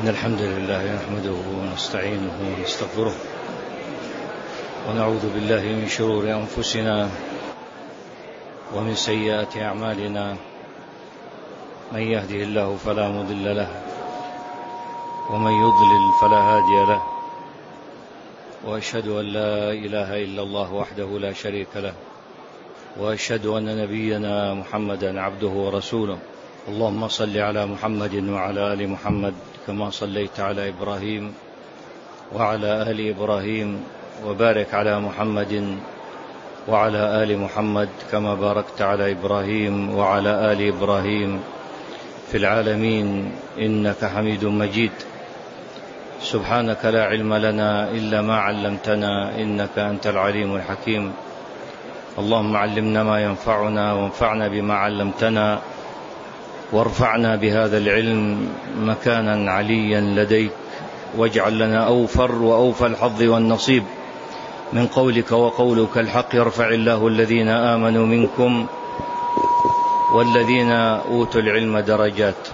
إن الحمد لله نحمده ونستعينه ونستغفره ونعوذ بالله من شرور أنفسنا ومن سيئات أعمالنا. من يهده الله فلا مضل له ومن يضلل فلا هادي له، وأشهد أن لا إله إلا الله وحده لا شريك له، وأشهد أن نبينا محمدا عبده ورسوله. اللهم صل على محمد وعلى آل محمد كما صليت على إبراهيم وعلى آل إبراهيم، وبارك على محمد وعلى آل محمد كما باركت على إبراهيم وعلى آل إبراهيم في العالمين إنك حميد مجيد. سبحانك لا علم لنا إلا ما علمتنا إنك أنت العليم الحكيم. اللهم علمنا ما ينفعنا وانفعنا بما علمتنا، وارفعنا بهذا العلم مكانا عليا لديك، واجعل لنا أوفر وأوفى الحظ والنصيب من قولك وقولك الحق. يرفع الله الذين آمنوا منكم والذين أوتوا العلم درجات.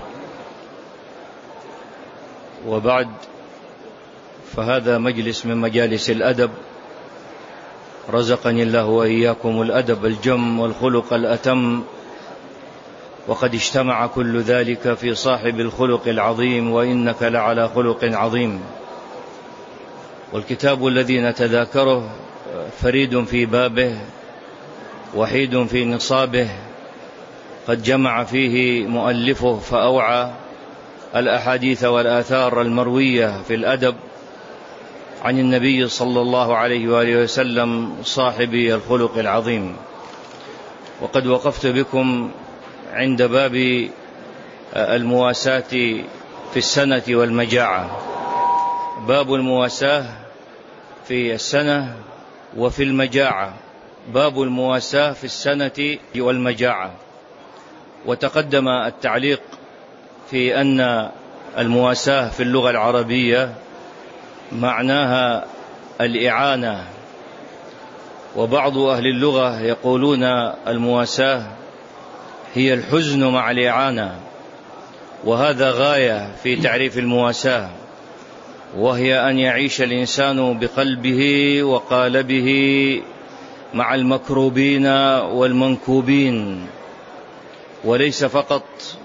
وبعد، فهذا مجلس من مجالس الأدب، رزقني الله وإياكم الأدب الجم والخلق الأتم، وقد اجتمع كل ذلك في صاحب الخلق العظيم، وإنك لعلى خلق عظيم. والكتاب الذي نتذاكره فريد في بابه وحيد في نصابه، قد جمع فيه مؤلفه فأوعى الأحاديث والآثار المروية في الأدب عن النبي صلى الله عليه وآله وسلم صاحب الخلق العظيم. وقد وقفت بكم عند باب المواساة في السنة والمجاعة. باب المواساة في السنة وفي المجاعة، باب المواساة في السنة والمجاعة. وتقدم التعليق في أن المواساة في اللغة العربية معناها الإعانة، وبعض أهل اللغة يقولون المواساة هي الحزن مع الإعانة، وهذا غاية في تعريف المواساة، وهي أن يعيش الإنسان بقلبه وقالبه مع المكروبين والمنكوبين، وليس فقط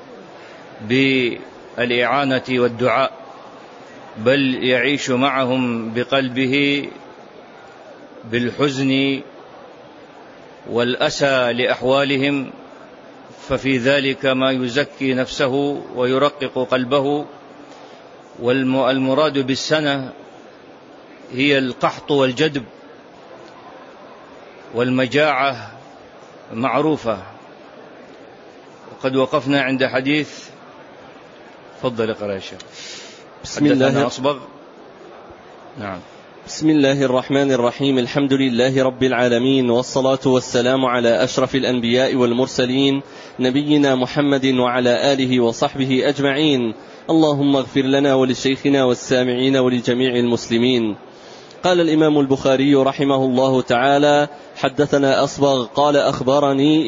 بالإعانة والدعاء، بل يعيش معهم بقلبه بالحزن والأسى لأحوالهم، ففي ذلك ما يزكي نفسه ويرقق قلبه. والمراد بالسنة هي القحط والجدب، والمجاعة معروفة. وقد وقفنا عند حديث، فضل اقرأ يا شيخ. بسم الله أصبغ. نعم. بسم الله الرحمن الرحيم. الحمد لله رب العالمين، والصلاة والسلام على أشرف الأنبياء والمرسلين، نبينا محمد وعلى آله وصحبه أجمعين. اللهم اغفر لنا ولشيخنا والسامعين ولجميع المسلمين. قال الإمام البخاري رحمه الله تعالى: حدثنا أصبغ قال أخبرني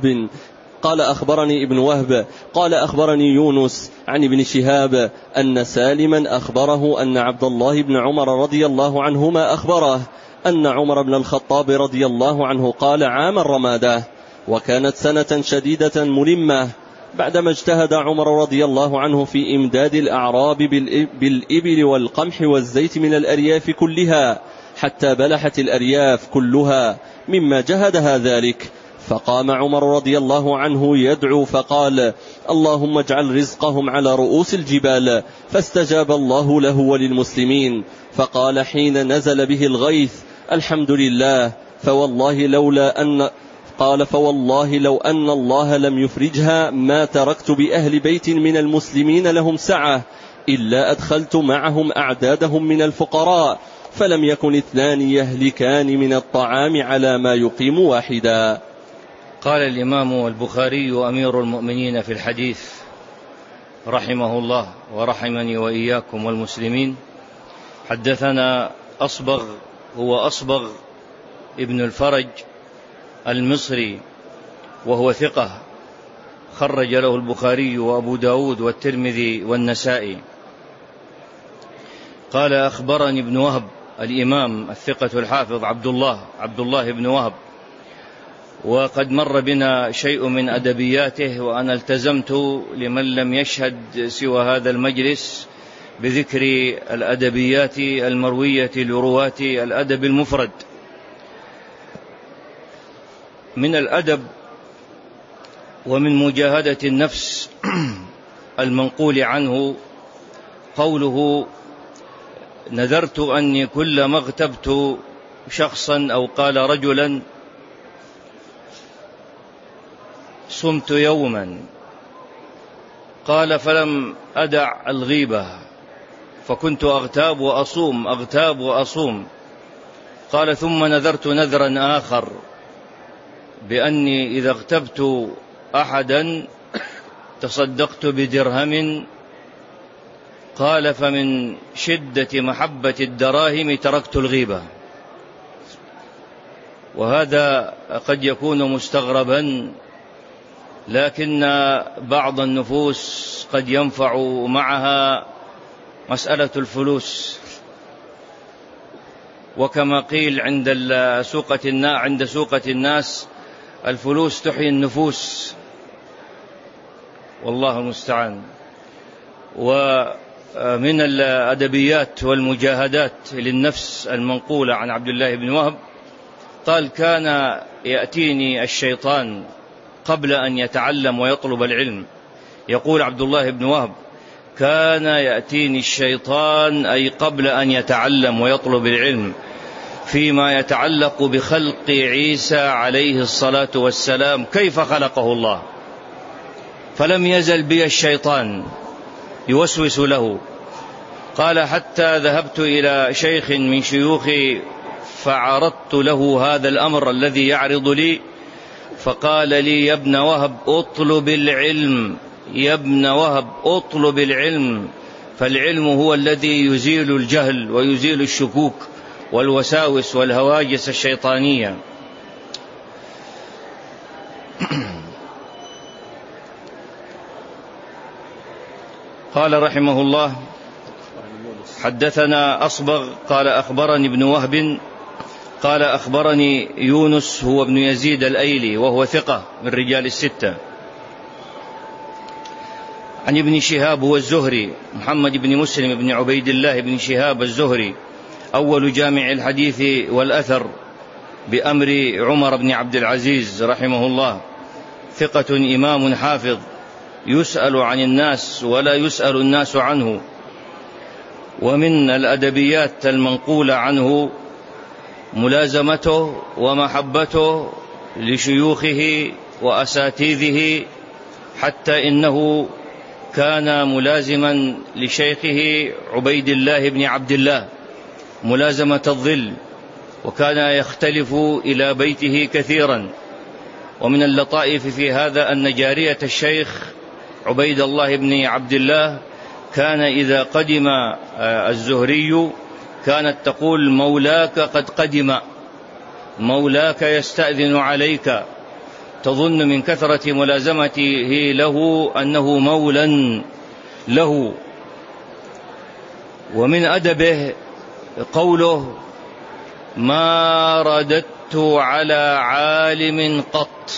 ابن وهب قال أخبرني يونس عن ابن شهاب أن سالما أخبره أن عبد الله بن عمر رضي الله عنهما أخبره أن عمر بن الخطاب رضي الله عنه قال عام الرمادة، وكانت سنة شديدة ملمة، بعدما اجتهد عمر رضي الله عنه في إمداد الأعراب بالإبل والقمح والزيت من الأرياف كلها، حتى بلحت الأرياف كلها مما جهدها ذلك. فقام عمر رضي الله عنه يدعو فقال: اللهم اجعل رزقهم على رؤوس الجبال، فاستجاب الله له وللمسلمين. فقال حين نزل به الغيث: الحمد لله، فوالله لو أن الله لم يفرجها ما تركت بأهل بيت من المسلمين لهم سعة إلا أدخلت معهم أعدادهم من الفقراء، فلم يكن 2 يهلكان من الطعام على ما يقيم واحدا. قال الإمام البخاري أمير المؤمنين في الحديث رحمه الله ورحمني وإياكم والمسلمين: حدثنا أصبغ، هو أصبغ ابن الفرج المصري، وهو ثقة، خرج له البخاري وأبو داود والترمذي والنسائي. قال أخبرني ابن وهب الإمام الثقة الحافظ عبد الله بن وهب، وقد مر بنا شيء من أدبياته، وأنا التزمت لمن لم يشهد سوى هذا المجلس بذكر الأدبيات المروية لرواة الأدب المفرد. من الأدب ومن مجاهدة النفس المنقول عنه قوله: نذرت أني كلما اغتبت شخصا أو قال رجلا صمت يوما، قال فلم أدع الغيبة فكنت أغتاب وأصوم، قال ثم نذرت نذرا آخر بأني إذا اغتبت أحدا تصدقت بدرهم، قال فمن شدة محبة الدراهم تركت الغيبة. وهذا قد يكون مستغربا، لكن بعض النفوس قد ينفع معها مسألة الفلوس، وكما قيل عند سوقة الناس الفلوس تحيي النفوس، والله المستعان. ومن الأدبيات والمجاهدات للنفس المنقولة عن عبد الله بن وهب قال: كان يأتيني الشيطان قبل أن يتعلم ويطلب العلم. يقول عبد الله بن وهب: كان يأتيني الشيطان أي قبل أن يتعلم ويطلب العلم فيما يتعلق بخلق عيسى عليه الصلاة والسلام، كيف خلقه الله، فلم يزل بي الشيطان يوسوس له. قال: حتى ذهبت إلى شيخ من شيوخي فعرضت له هذا الأمر الذي يعرض لي، فقال لي: يا ابن وهب اطلب العلم، يا ابن وهب اطلب العلم، فالعلم هو الذي يزيل الجهل ويزيل الشكوك والوساوس والهواجس الشيطانية. قال رحمه الله: حدثنا أصبغ قال أخبرني ابن وهب قال أخبرني يونس هو ابن يزيد الأيلي وهو ثقة من رجال الستة، عن ابن شهاب هو الزهري محمد بن مسلم بن عبيد الله بن شهاب الزهري، أول جامع الحديث والأثر بأمر عمر بن عبد العزيز رحمه الله، ثقة إمام حافظ يسأل عن الناس ولا يسأل الناس عنه. ومن الأدبيات المنقولة عنه ملازمته ومحبته لشيوخه وأساتذه، حتى إنه كان ملازما لشيخه عبيد الله بن عبد الله ملازمة الظل، وكان يختلف إلى بيته كثيرا. ومن اللطائف في هذا أن جارية الشيخ عبيد الله بن عبد الله كان إذا قدم الزهري كانت تقول: مولاك قد قدم، مولاك يستأذن عليك، تظن من كثرة ملازمته له أنه مولا له. ومن أدبه قوله: ما رددت على عالم قط،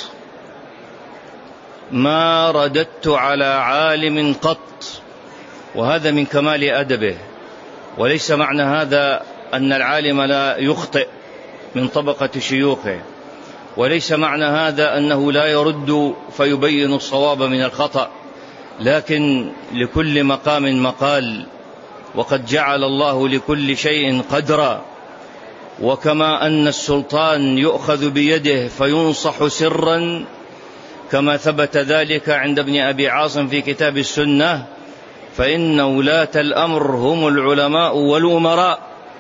ما رددت على عالم قط. وهذا من كمال أدبه، وليس معنى هذا أن العالم لا يخطئ من طبقة شيوخه، وليس معنى هذا أنه لا يرد فيبين الصواب من الخطأ، لكن لكل مقام مقال، وقد جعل الله لكل شيء قدرا. وكما أن السلطان يؤخذ بيده فينصح سرا كما ثبت ذلك عند ابن أبي عاصم في كتاب السنة، فإن ولاة الأمر هم العلماء والأمراء.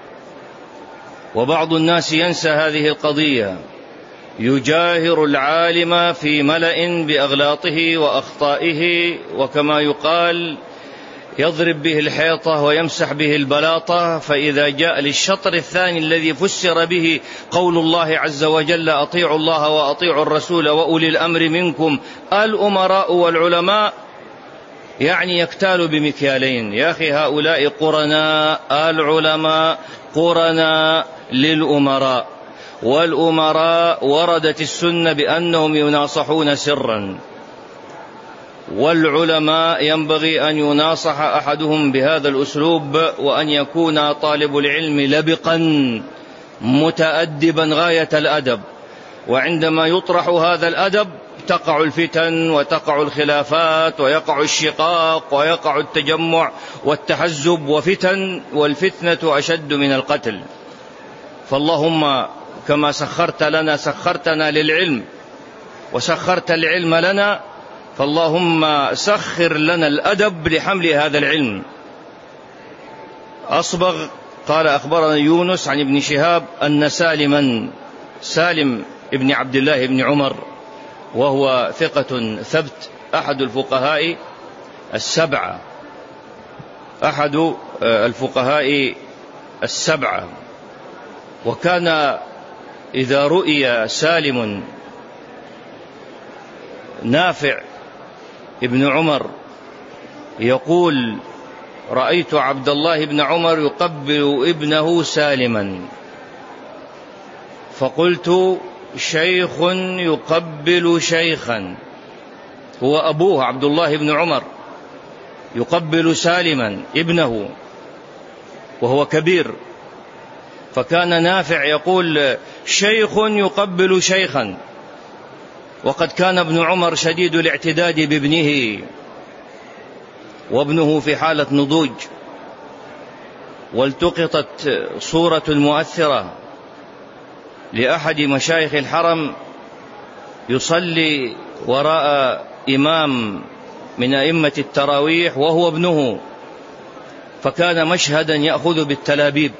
وبعض الناس ينسى هذه القضية، يجاهر العالم في ملأ بأغلاطه وأخطائه، وكما يقال يضرب به الحيطة ويمسح به البلاطة، فإذا جاء للشطر الثاني الذي فسر به قول الله عز وجل: أطيعوا الله وأطيعوا الرسول وأولي الأمر منكم الأمراء والعلماء، يعني يكتال بمكيالين. يا أخي هؤلاء قرناء العلماء، قرناء للأمراء، والأمراء وردت السنة بأنهم يناصحون سرا، والعلماء ينبغي أن يناصح أحدهم بهذا الأسلوب، وأن يكون طالب العلم لبقا متأدبا غاية الأدب. وعندما يطرح هذا الأدب تقع الفتن وتقع الخلافات ويقع الشقاق ويقع التجمع والتحزب وفتن، والفتنة أشد من القتل. فاللهم كما سخرت لنا سخرتنا للعلم وسخرت العلم لنا، فاللهم سخر لنا الأدب لحمل هذا العلم. أصبغ قال أخبرنا يونس عن ابن شهاب أن سالم ابن عبد الله بن عمر، وهو ثقة ثبت، أحد الفقهاء السبعة، وكان إذا رؤي سالم نافع ابن عمر يقول: رأيت عبد الله بن عمر يقبل ابنه سالما، فقلت: شيخ يقبل شيخا، هو أبوه عبد الله بن عمر يقبل سالما ابنه وهو كبير. فكان نافع يقول: شيخ يقبل شيخا، وقد كان ابن عمر شديد الاعتداد بابنه، وابنه في حالة نضوج. والتقطت صورة مؤثرة لأحد مشايخ الحرم يصلي وراء إمام من أئمة التراويح وهو ابنه، فكان مشهدا يأخذ بالتلابيب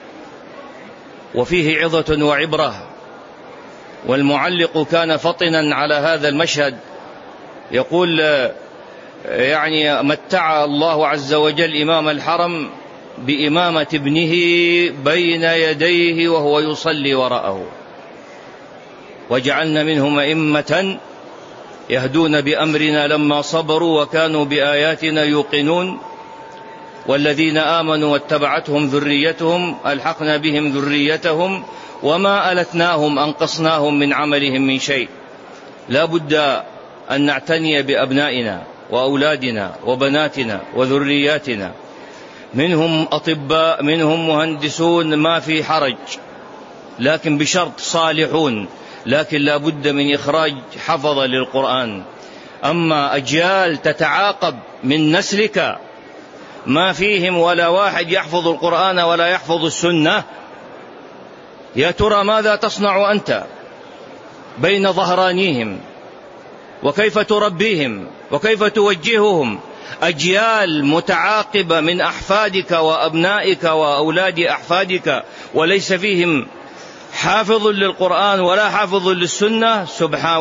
وفيه عظة وعبرة. والمعلق كان فطنا على هذا المشهد، يقول: يعني متع الله عز وجل إمام الحرم بإمامة ابنه بين يديه وهو يصلي وراءه، وجعلنا منهم أئمة يهدون بأمرنا لما صبروا وكانوا بآياتنا يوقنون، والذين آمنوا واتبعتهم ذريتهم ألحقنا بهم ذريتهم وما ألتناهم أنقصناهم من عملهم من شيء. لا بد أن نعتني بأبنائنا وأولادنا وبناتنا وذرياتنا، منهم أطباء منهم مهندسون، ما في حرج، لكن بشرط صالحون، لكن لا بد من إخراج حفظة للقرآن. أما أجيال تتعاقب من نسلك ما فيهم ولا واحد يحفظ القرآن ولا يحفظ السنة، يا ترى ماذا تصنع أنت بين ظهرانيهم؟ وكيف تربيهم وكيف توجههم؟ أجيال متعاقبة من أحفادك وأبنائك وأولاد أحفادك وليس فيهم حافظ للقرآن ولا حافظ للسنة، سبحا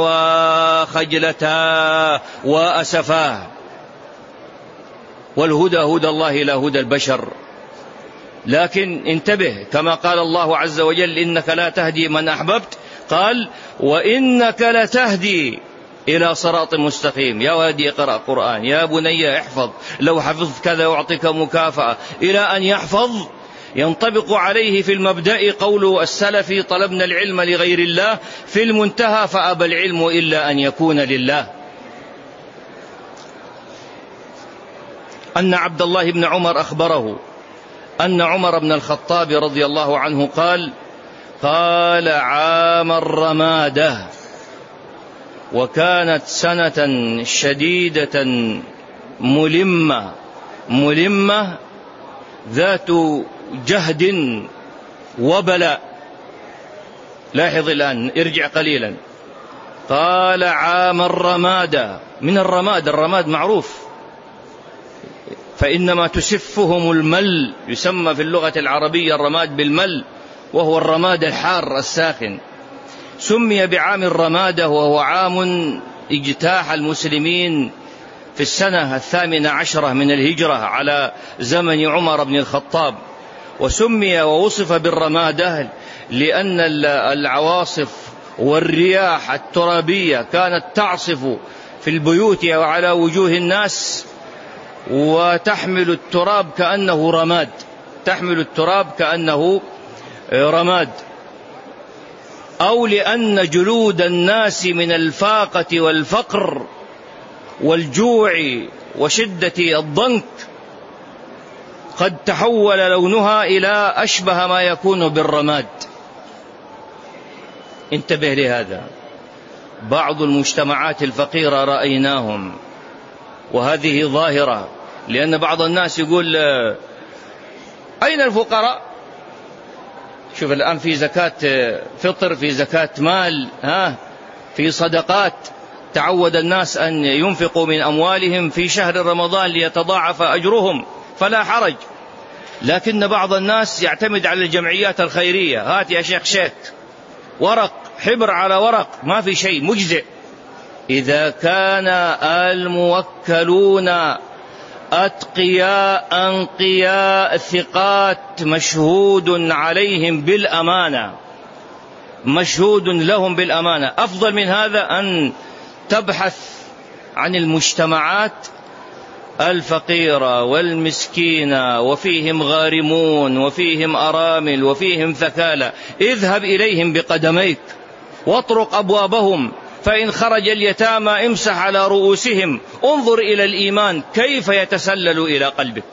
وخجلتا وأسفاه. والهدى هدى الله لا هدى البشر. لكن انتبه، كما قال الله عز وجل: إنك لا تهدي من أحببت، قال: وإنك لتهدي إلى صراط مستقيم. يا ولدي اقرأ قرآن، يا بني احفظ، لو حفظت كذا يعطيك مكافأة، إلى أن يحفظ. ينطبق عليه في المبدأ قول السلف: طلبنا العلم لغير الله، في المنتهى فأبى العلم إلا أن يكون لله. أن عبد الله بن عمر أخبره أن عمر بن الخطاب رضي الله عنه قال: عام الرمادة، وكانت سنة شديدة ملمة ذات جهد وبلاء. لاحظ الآن، ارجع قليلا، قال: عام الرمادة، من الرماد معروف، فإنما تسفهم المل، يسمى في اللغة العربية الرماد بالمل، وهو الرماد الحار الساخن. سمي بعام الرمادة وهو عام اجتاح المسلمين في السنة 18 من الهجرة على زمن عمر بن الخطاب. وسمي ووصف بالرمادة لأن العواصف والرياح الترابية كانت تعصف في البيوت وعلى وجوه الناس، وتحمل التراب كأنه رماد، تحمل التراب كأنه رماد، أو لأن جلود الناس من الفاقة والفقر والجوع وشدة الضنك قد تحول لونها إلى أشبه ما يكون بالرماد. انتبه لهذا. بعض المجتمعات الفقيرة رأيناهم، وهذه ظاهرة، لأن بعض الناس يقول أين الفقراء؟ شوف الآن في زكاة فطر، في زكاة مال، في صدقات، تعود الناس أن ينفقوا من أموالهم في شهر رمضان ليتضاعف أجرهم، فلا حرج. لكن بعض الناس يعتمد على الجمعيات الخيرية، هات يا شيخ شيك، ورق، حبر على ورق، ما في شيء مجزئ. إذا كان الموكلون أتقياء أنقياء ثقات مشهود عليهم بالأمانة، مشهود لهم بالأمانة، أفضل من هذا أن تبحث عن المجتمعات الفقيرة والمسكينة وفيهم غارمون وفيهم أرامل وفيهم ثكالى. اذهب إليهم بقدميك واطرق أبوابهم، فإن خرج اليتامى امسح على رؤوسهم، انظر إلى الإيمان كيف يتسلل إلى قلبك.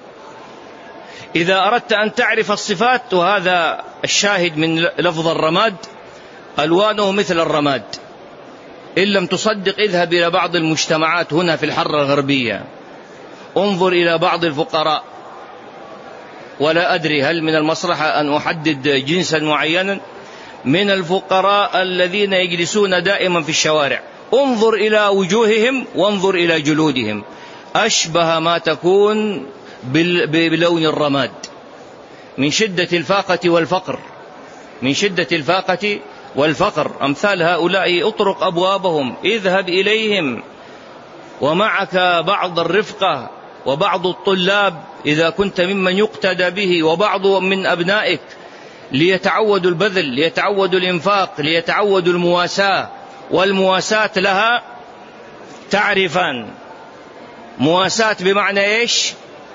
إذا أردت أن تعرف الصفات، وهذا الشاهد من لفظ الرماد، ألوانه مثل الرماد. إن لم تصدق اذهب إلى بعض المجتمعات هنا في الحرة الغربية، انظر إلى بعض الفقراء، ولا أدري هل من المصلحة أن أحدد جنسا معينا من الفقراء الذين يجلسون دائما في الشوارع، انظر إلى وجوههم وانظر إلى جلودهم، أشبه ما تكون بلون الرماد من شدة الفاقة والفقر، من شدة الفاقة والفقر. أمثال هؤلاء اطرق أبوابهم، اذهب إليهم، ومعك بعض الرفقة وبعض الطلاب إذا كنت ممن يقتدى به، وبعض من أبنائك، ليتعودوا البذل، ليتعودوا الإنفاق، ليتعودوا المواساة. والمواساة لها تعرفان. مواساة بمعنى إيش؟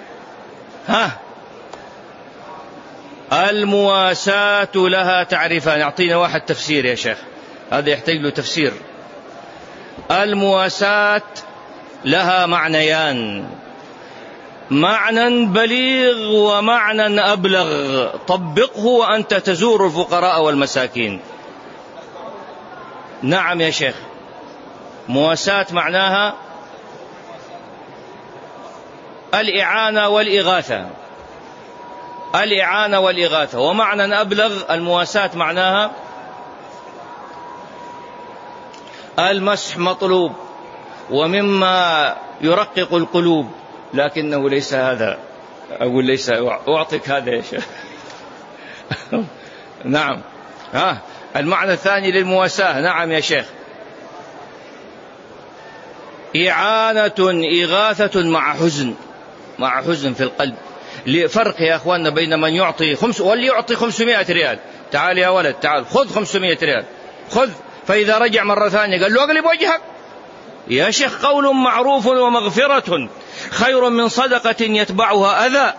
المواساة لها تعرفان. أعطينا واحد تفسير يا شيخ، هذا يحتاج له تفسير. المواساة لها معنيان، معنى بليغ ومعنى أبلغ، طبقه وأنت تزور الفقراء والمساكين. نعم يا شيخ. مواساة معناها الإعانة والإغاثة، الإعانة والإغاثة. ومعنى أبلغ المواساة معناها المسح مطلوب، ومما يرقق القلوب، لكنه ليس هذا. أقول ليس، أعطيك هذا يا شيخ. نعم. المعنى الثاني للمواساة. نعم يا شيخ. إعانة إغاثة مع حزن، مع حزن في القلب. فرق يا أخواننا بين من يعطي واللي يعطي 500 ريال. تعال يا ولد، تعال خذ 500 ريال، خذ. فإذا رجع مرة ثانية قال له أقلب وجهك. يا شيخ، قول معروف ومغفرة خير من صدقة يتبعها أذى.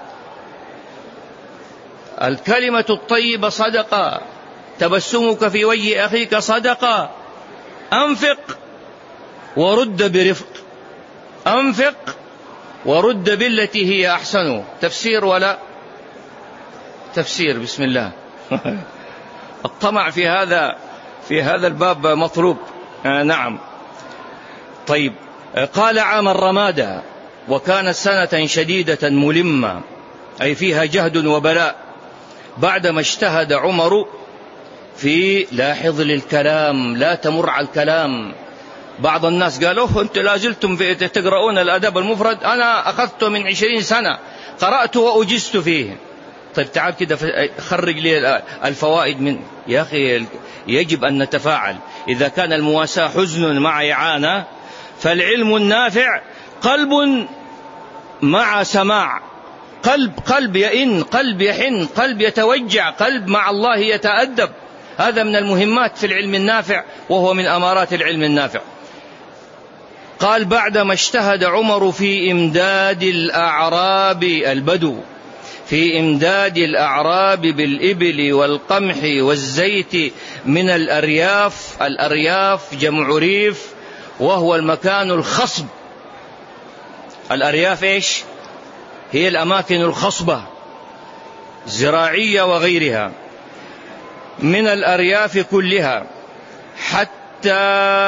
الكلمة الطيبة صدقة، تبسمك في وجه أخيك صدقة. أنفق ورد برفق، أنفق ورد بالتي هي أحسن. تفسير ولا تفسير؟ بسم الله. الطمع في هذا الباب مطلوب. نعم. طيب. قال عام الرمادة، وكانت سنة شديدة ملمة، أي فيها جهد وبلاء، بعدما اجتهد عمر في لاحظ للكلام، لا تمر على الكلام. بعض الناس قالوا أنت لازلتم تقرؤون الأدب المفرد، أنا أخذته من 20 سنة، قرأت وأجزت فيه. طيب تعال كده خرج لي الفوائد من. يا أخي يجب أن نتفاعل. إذا كان المواساة حزن مع إعانة، فالعلم النافع قلب مع سماع، قلب يئن، قلب يحن، قلب يتوجع، قلب مع الله يتأدب. هذا من المهمات في العلم النافع، وهو من أمارات العلم النافع. قال بعدما اجتهد عمر في إمداد الأعراب البدو في إمداد الأعراب بالإبل والقمح والزيت من الأرياف. الأرياف جمع ريف وهو المكان الخصب. الأرياف إيش؟ هي الأماكن الخصبة زراعية وغيرها، من الأرياف كلها حتى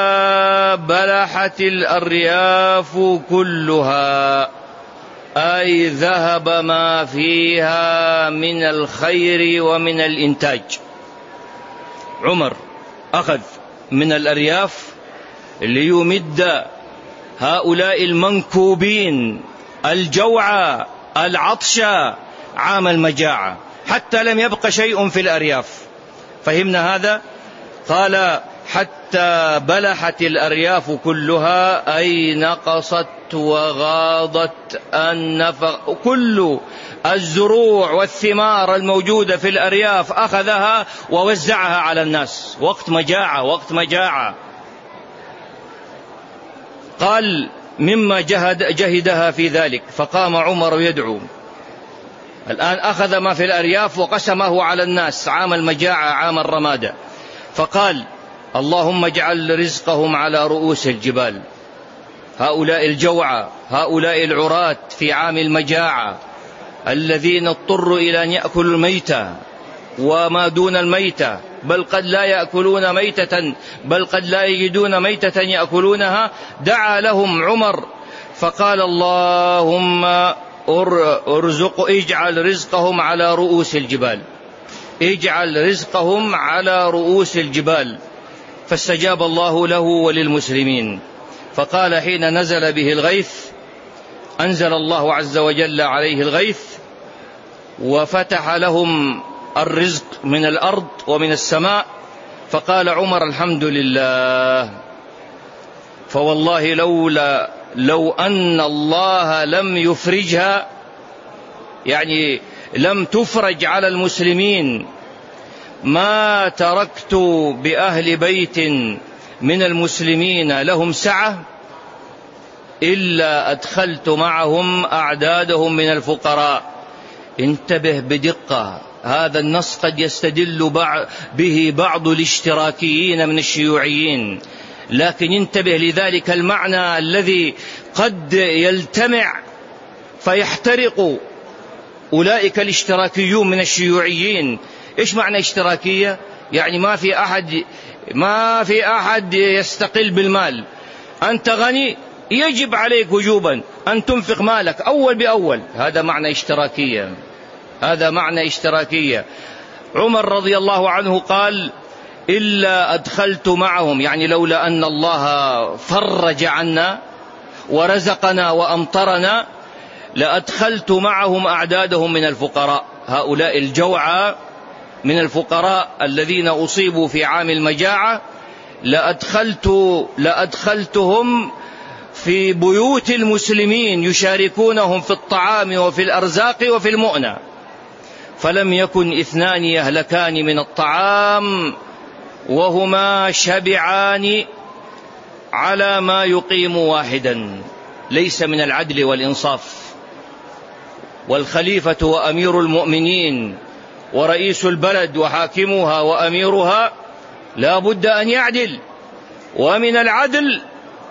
بلحت الأرياف كلها، أي ذهب ما فيها من الخير ومن الإنتاج. عمر أخذ من الأرياف ليمد هؤلاء المنكوبين الجوع العطش عام المجاعة حتى لم يبق شيء في الأرياف. فهمنا هذا؟ قال حتى بلحت الأرياف كلها، أي نقصت وغاضت النفق. كل الزروع والثمار الموجودة في الأرياف أخذها ووزعها على الناس وقت مجاعة. قال مما جهدها في ذلك. فقام عمر يدعو. الآن أخذ ما في الأرياف وقسمه على الناس عام المجاعة عام الرمادة. فقال اللهم اجعل رزقهم على رؤوس الجبال. هؤلاء الجوعى، هؤلاء العراة في عام المجاعة الذين اضطروا إلى أن يأكلوا الميتة وما دون الميتة، بل قد لا يأكلون ميتة، بل قد لا يجدون ميتة يأكلونها. دعا لهم عمر فقال اللهم اجعل رزقهم على رؤوس الجبال، اجعل رزقهم على رؤوس الجبال. فاستجاب الله له وللمسلمين. فقال حين نزل به الغيث، أنزل الله عز وجل عليه الغيث وفتح لهم الرزق من الأرض ومن السماء. فقال عمر الحمد لله، فوالله لو أن الله لم يفرجها، يعني لم تفرج على المسلمين، ما تركت بأهل بيت من المسلمين لهم سعة إلا أدخلت معهم أعدادهم من الفقراء. انتبه بدقة، هذا النص قد يستدل به بعض الاشتراكيين من الشيوعيين، لكن انتبه لذلك المعنى الذي قد يلتمع فيحترق أولئك الاشتراكيون من الشيوعيين. إيش معنى اشتراكية؟ يعني ما في أحد يستقل بالمال. أنت غني يجب عليك وجوبا أن تنفق مالك أول بأول. هذا معنى اشتراكية. عمر رضي الله عنه قال إلا أدخلت معهم، يعني لولا أن الله فرج عنا ورزقنا وأمطرنا لأدخلت معهم أعدادهم من الفقراء. هؤلاء الجوعى من الفقراء الذين أصيبوا في عام المجاعة لأدخلتهم في بيوت المسلمين يشاركونهم في الطعام وفي الأرزاق وفي المؤنة. فلم يكن اثنان يهلكان من الطعام وهما شبعان على ما يقيم واحدا. ليس من العدل والإنصاف. والخليفة وأمير المؤمنين ورئيس البلد وحاكمها وأميرها لا بد أن يعدل. ومن العدل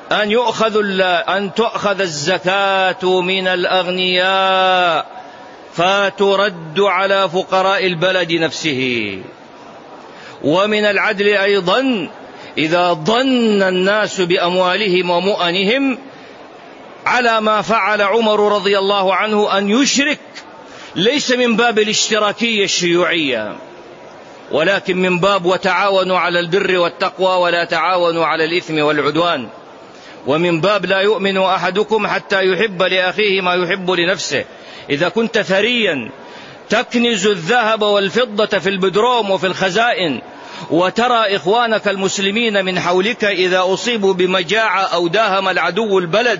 أن تؤخذ الزكاة من الأغنياء فترد على فقراء البلد نفسه. ومن العدل أيضا إذا ظن الناس بأموالهم ومؤنهم على ما فعل عمر رضي الله عنه أن يشرك، ليس من باب الاشتراكية الشيوعية، ولكن من باب وتعاونوا على البر والتقوى ولا تعاونوا على الإثم والعدوان. ومن باب لا يؤمن أحدكم حتى يحب لأخيه ما يحب لنفسه. إذا كنت ثريا تكنز الذهب والفضة في البدروم وفي الخزائن، وترى إخوانك المسلمين من حولك إذا أصيبوا بمجاعة أو داهم العدو البلد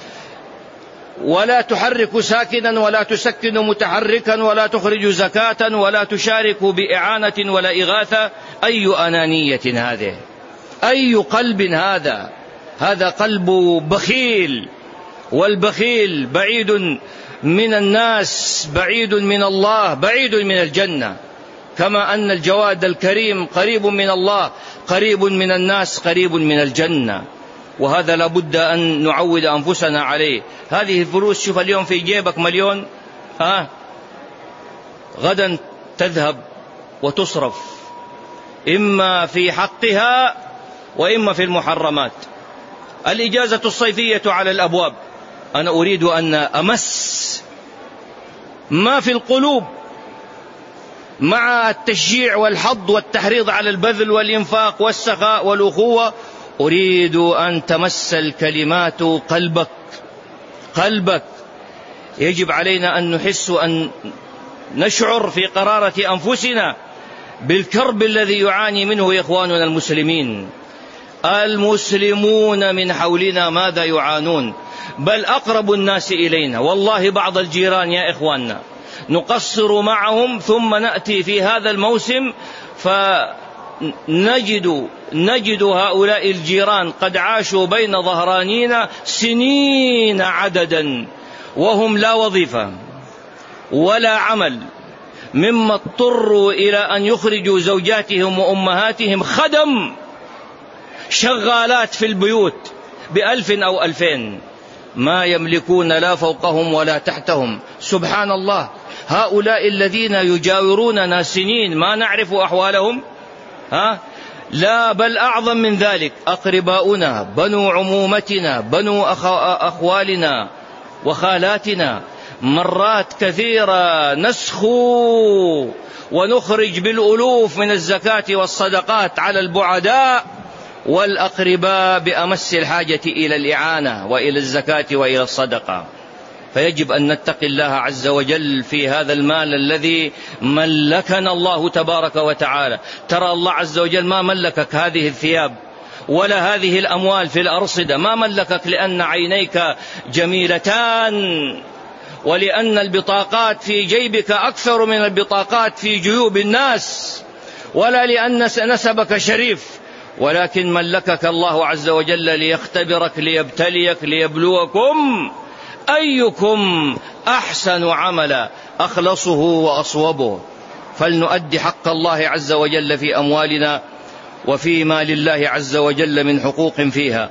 ولا تحرك ساكنا ولا تسكن متحركا ولا تخرج زكاة ولا تشارك بإعانة ولا إغاثة، أي أنانية هذه؟ أي قلب هذا؟ هذا قلب بخيل، والبخيل بعيد من الناس، بعيد من الله، بعيد من الجنة، كما أن الجواد الكريم قريب من الله، قريب من الناس، قريب من الجنة. وهذا لابد أن نعود أنفسنا عليه. هذه الفلوس، شوف اليوم في جيبك مليون، غدا تذهب وتصرف، إما في حقها وإما في المحرمات. الإجازة الصيفية على الأبواب، أنا أريد أن أمس ما في القلوب مع التشجيع والحض والتحريض على البذل والإنفاق والسخاء والأخوة. أريد أن تمس الكلمات قلبك. يجب علينا أن نحس، أن نشعر في قرارة أنفسنا بالكرب الذي يعاني منه إخواننا المسلمين. المسلمون من حولنا ماذا يعانون؟ بل أقرب الناس إلينا والله بعض الجيران يا إخواننا نقصر معهم، ثم نأتي في هذا الموسم فنجد هؤلاء الجيران قد عاشوا بين ظهرانينا سنين عددا، وهم لا وظيفة ولا عمل، مما اضطروا إلى أن يخرجوا زوجاتهم وأمهاتهم خدم شغالات في البيوت ب1000 أو 2000، ما يملكون لا فوقهم ولا تحتهم. سبحان الله، هؤلاء الذين يجاوروننا سنين ما نعرف أحوالهم، لا بل أعظم من ذلك، أقرباؤنا، بنو عمومتنا، بنو أخوالنا وخالاتنا، مرات كثيرة نسخو ونخرج بالألوف من الزكاة والصدقات على البعداء والأقرباء بأمس الحاجة إلى الإعانة وإلى الزكاة وإلى الصدقة. فيجب أن نتقي الله عز وجل في هذا المال الذي ملكنا الله تبارك وتعالى. ترى الله عز وجل ما ملكك هذه الثياب ولا هذه الأموال في الأرصدة، ما ملكك لأن عينيك جميلتان، ولأن البطاقات في جيبك أكثر من البطاقات في جيوب الناس، ولا لأن نسبك شريف، ولكن ملكك الله عز وجل ليختبرك، ليبتليك، ليبلوكم أيكم أحسن عملا، أخلصه وأصوبه. فلنؤدي حق الله عز وجل في أموالنا وفي مال الله عز وجل من حقوق فيها.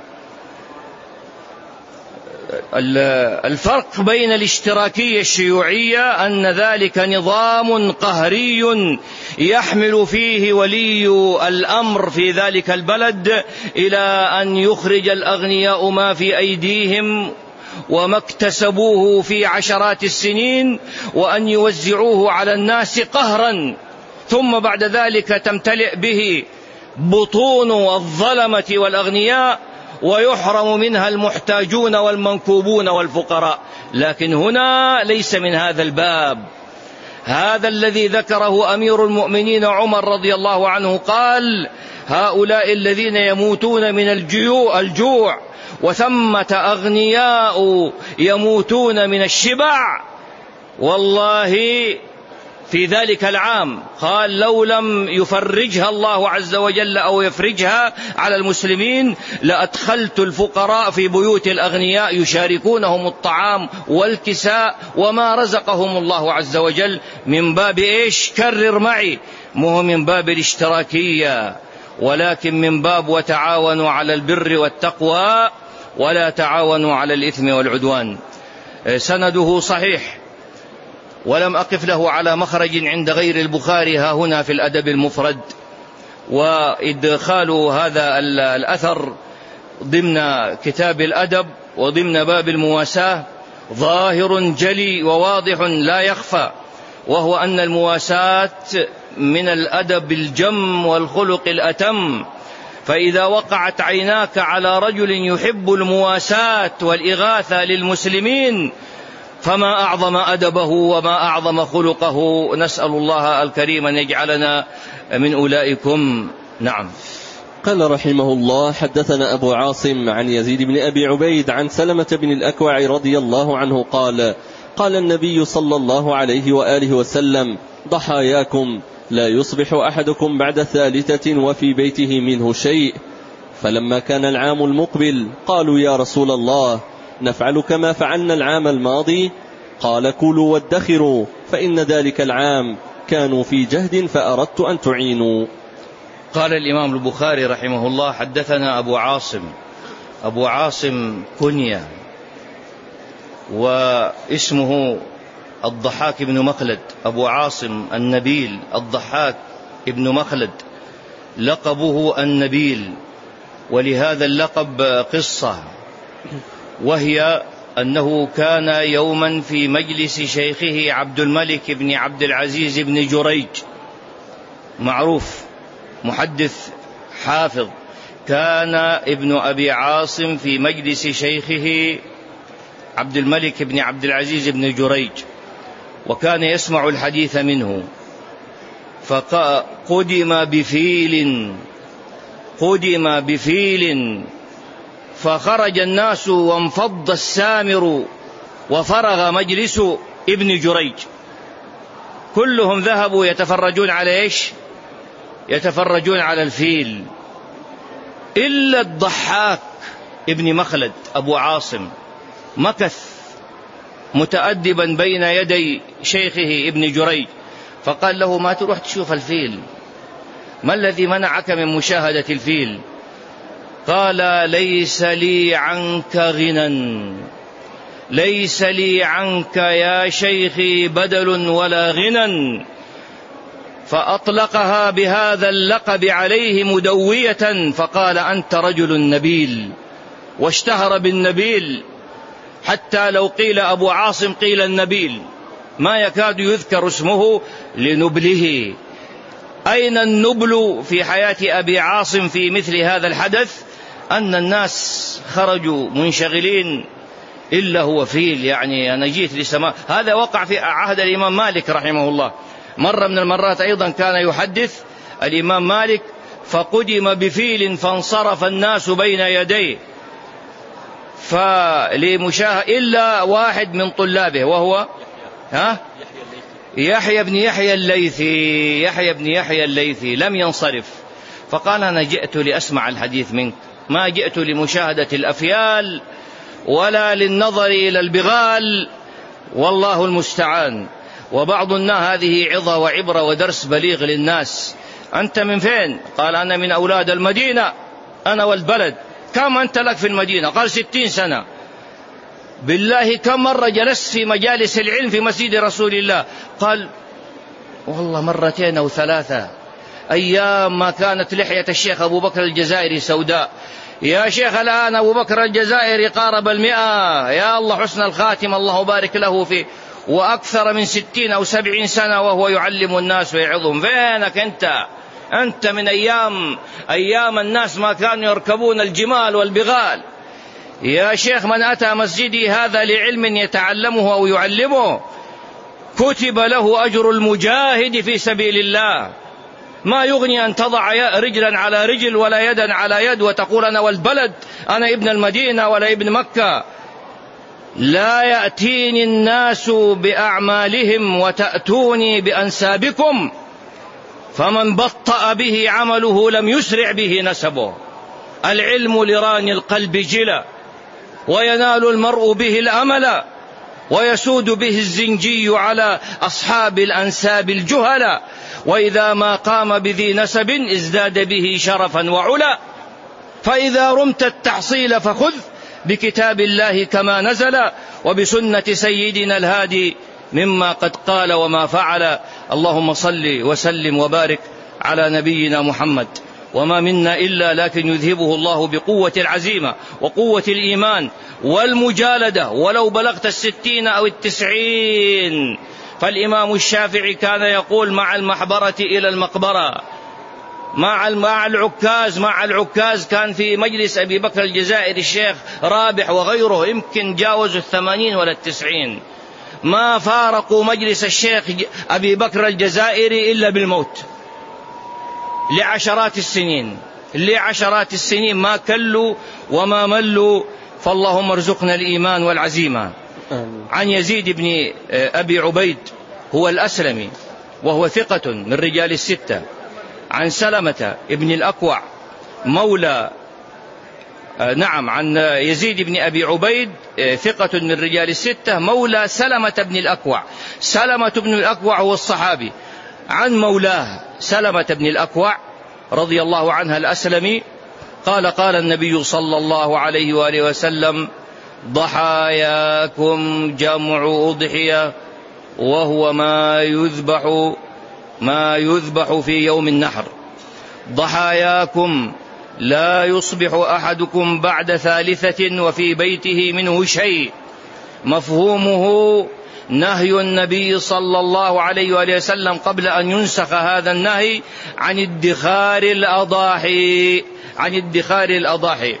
الفرق بين الاشتراكية الشيوعية أن ذلك نظام قهري يحمل فيه ولي الأمر في ذلك البلد إلى أن يخرج الأغنياء ما في أيديهم وما اكتسبوه في عشرات السنين وأن يوزعوه على الناس قهرا، ثم بعد ذلك تمتلئ به بطون الظلمة والأغنياء ويحرم منها المحتاجون والمنكوبون والفقراء. لكن هنا ليس من هذا الباب. هذا الذي ذكره أمير المؤمنين عمر رضي الله عنه، قال: هؤلاء الذين يموتون من الجوع وثمة أغنياء يموتون من الشبع، والله في ذلك العام قال لو لم يفرجها الله عز وجل أو يفرجها على المسلمين لأدخلت الفقراء في بيوت الأغنياء يشاركونهم الطعام والكساء وما رزقهم الله عز وجل. من باب إيش؟ كرر معي، مو من باب الاشتراكية، ولكن من باب وتعاونوا على البر والتقوى ولا تعاونوا على الإثم والعدوان. سنده صحيح، ولم أقف له على مخرج عند غير البخاري ها هنا في الأدب المفرد، وإدخال هذا الأثر ضمن كتاب الأدب وضمن باب المواساة ظاهر جلي وواضح لا يخفى، وهو أن المواساة من الأدب الجم والخلق الأتم. فإذا وقعت عيناك على رجل يحب المواساة والإغاثة للمسلمين فما أعظم أدبه وما أعظم خلقه. نسأل الله الكريم أن يجعلنا من أولئكم. نعم. قال رحمه الله: حدثنا أبو عاصم عن يزيد بن أبي عبيد عن سلمة بن الأكوع رضي الله عنه قال: قال النبي صلى الله عليه وآله وسلم: ضحاياكم لا يصبح أحدكم بعد 3 وفي بيته منه شيء، فلما كان العام المقبل قالوا يا رسول الله نفعل كما فعلنا العام الماضي؟ قال كلوا وادخروا فإن ذلك العام كانوا في جهد فأردت أن تعينوا. قال الإمام البخاري رحمه الله حدثنا أبو عاصم كنية واسمه الضحاك بن مخلد، أبو عاصم النبيل الضحاك بن مخلد، لقبه النبيل، ولهذا اللقب قصة، وهي أنه كان يوما في مجلس شيخه عبد الملك بن عبد العزيز بن جريج، معروف محدث حافظ، كان ابن أبي عاصم في مجلس شيخه عبد الملك بن عبد العزيز بن جريج، وكان يسمع الحديث منه، فقدم بفيل فخرج الناس وانفض السامر وفرغ مجلس ابن جريج، كلهم ذهبوا يتفرجون على إيش؟ يتفرجون على الفيل، إلا الضحاك ابن مخلد أبو عاصم مكث متأدبا بين يدي شيخه ابن جريج، فقال له ما تروح تشوف الفيل؟ ما الذي منعك من مشاهدة الفيل؟ قال ليس لي عنك غنى، ليس لي عنك يا شيخي بدل ولا غنى، فأطلقها بهذا اللقب عليه مدوية، فقال أنت رجل نبيل، واشتهر بالنبيل، حتى لو قيل أبو عاصم قيل النبيل، ما يكاد يذكر اسمه لنبله. أين النبل في حياة أبي عاصم في مثل هذا الحدث؟ أن الناس خرجوا منشغلين إلا هو فيل، يعني أنا جيت لسماء. هذا وقع في عهد الإمام مالك رحمه الله، مرة من المرات أيضا كان يحدث الإمام مالك فقدم بفيل فانصرف الناس بين يديه إلا واحد من طلابه، وهو يحيى بن يحيى الليثي لم ينصرف، فقال أنا جئت لأسمع الحديث منك، ما جئت لمشاهدة الأفيال ولا للنظر إلى البغال، والله المستعان. وبعض الناس هذه عظة وعبرة ودرس بليغ للناس. أنت من فين؟ قال أنا من أولاد المدينة، أنا والبلد. كم أنت لك في المدينة؟ قال 60 سنة. بالله كم مرة جلست في مجالس العلم في مسجد رسول الله؟ قال والله 2 أو 3، أيام ما كانت لحية الشيخ أبو بكر الجزائري سوداء. يا شيخ الآن أبو بكر الجزائري قارب 100، يا الله حسن الخاتم، الله بارك له فيه، وأكثر من 60 أو 70 سنة وهو يعلم الناس ويعظهم. فينك أنت من أيام الناس ما كانوا يركبون الجمال والبغال. يا شيخ من أتى مسجدي هذا لعلم يتعلمه أو يعلمه كتب له أجر المجاهد في سبيل الله. ما يغني أن تضع رجلا على رجل ولا يدا على يد وتقول أنا والبلد، أنا ابن المدينة ولا ابن مكة. لا يأتيني الناس بأعمالهم وتأتوني بأنسابكم، فمن بطأ به عمله لم يسرع به نسبه. العلم لران القلب جلا، وينال المرء به الأمل، ويسود به الزنجي على أصحاب الأنساب الجهلا، وإذا ما قام بذي نسب ازداد به شرفا وعلا. فإذا رمت التحصيل فخذ بكتاب الله كما نزل، وبسنة سيدنا الهادي مما قد قال وما فعل. اللهم صل وسلم وبارك على نبينا محمد. وما منا إلا لكن يذهبه الله بقوة العزيمة وقوة الإيمان والمجالدة، ولو بلغت 60 أو 90. فالإمام الشافعي كان يقول مع المحبرة إلى المقبرة، مع العكاز كان في مجلس أبي بكر الجزائري الشيخ رابح وغيره، يمكن جاوزوا 80 ولا 90، ما فارقوا مجلس الشيخ أبي بكر الجزائري إلا بالموت لعشرات السنين، ما كلوا وما ملوا. فاللهم ارزقنا الإيمان والعزيمة. عن يزيد بن أبي عبيد هو الأسلمي وهو ثقة من رجال 6. عن سلمة ابن الأكوع مولى نعم عن يزيد بن أبي عبيد ثقة من رجال الستة مولى سلمة بن الأكوع. سلمة بن الأكوع هو الصحابي، عن مولاه سلمة بن الأكوع رضي الله عنها الأسلمي قال قال النبي صلى الله عليه وآله وسلم: ضحاياكم جمع أضحية، وهو ما يذبح في يوم النحر. ضحاياكم لا يصبح أحدكم بعد ثالثة وفي بيته منه شيء. مفهومه نهي النبي صلى الله عليه وآله وسلم قبل أن ينسخ هذا النهي عن ادخار الأضاحي.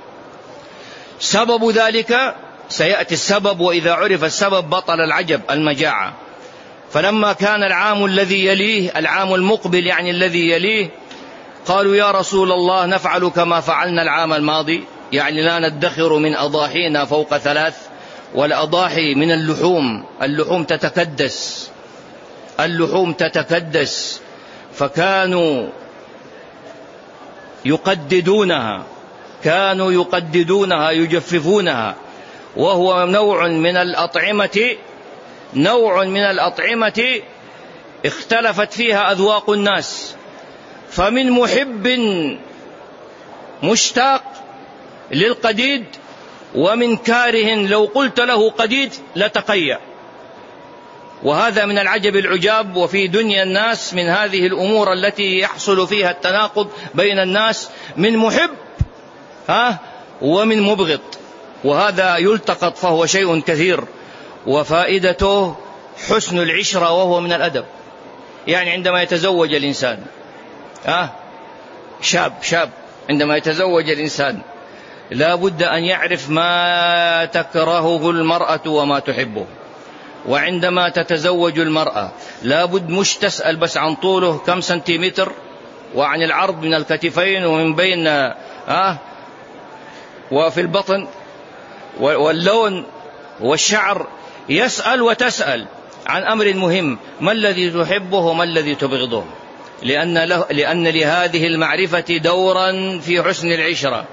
سبب ذلك سيأتي السبب، وإذا عرف السبب بطل العجب، المجاعة. فلما كان العام الذي يليه، العام المقبل يعني الذي يليه، قالوا: يا رسول الله نفعل كما فعلنا العام الماضي، يعني لا ندخر من أضاحينا فوق 3، والأضاحي من اللحوم تتكدس، فكانوا يقددونها يجففونها، وهو نوع من الأطعمة اختلفت فيها أذواق الناس، فمن محب مشتاق للقديد، ومن كاره لو قلت له قديد لتقيأ. وهذا من العجب العجاب، وفي دنيا الناس من هذه الأمور التي يحصل فيها التناقض بين الناس، من محب ومن مبغض، وهذا يلتقط فهو شيء كثير، وفائدته حسن العشرة، وهو من الأدب. يعني عندما يتزوج الإنسان شاب عندما يتزوج الإنسان لا بد أن يعرف ما تكرهه المرأة وما تحبه. وعندما تتزوج المرأة لا بد مش تسأل بس عن طوله كم سنتيمتر، وعن العرض من الكتفين ومن بين وفي البطن واللون والشعر. يسأل وتسأل عن أمر مهم: ما الذي تحبه وما الذي تبغضه، لأن لهذه المعرفة دورا في حسن العشرة.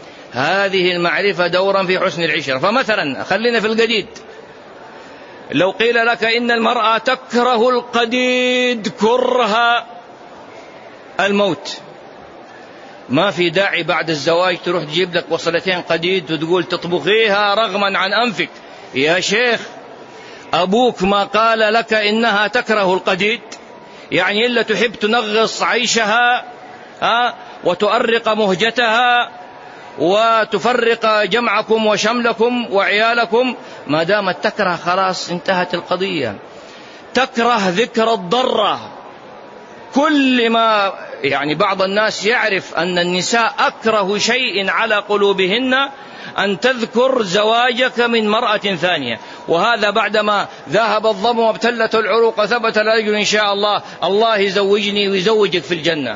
فمثلا خلينا في القديد، لو قيل لك إن المرأة تكره القديد كره الموت، ما في داعي بعد الزواج تروح تجيب لك وصلتين قديد وتقول تطبخيها رغما عن أنفك. يا شيخ، أبوك ما قال لك إنها تكره القديد؟ يعني إلا تحب تنغص عيشها وتؤرق مهجتها وتفرق جمعكم وشملكم وعيالكم. ما دامت تكره خلاص انتهت القضية. تكره ذكر الضرة. كل ما يعني بعض الناس يعرف أن النساء أكره شيء على قلوبهن أن تذكر زواجك من مرأة ثانية، وهذا بعدما ذهب الظمأ وابتلت العروق وثبت الأجر إن شاء الله، الله يزوجني ويزوجك في الجنة.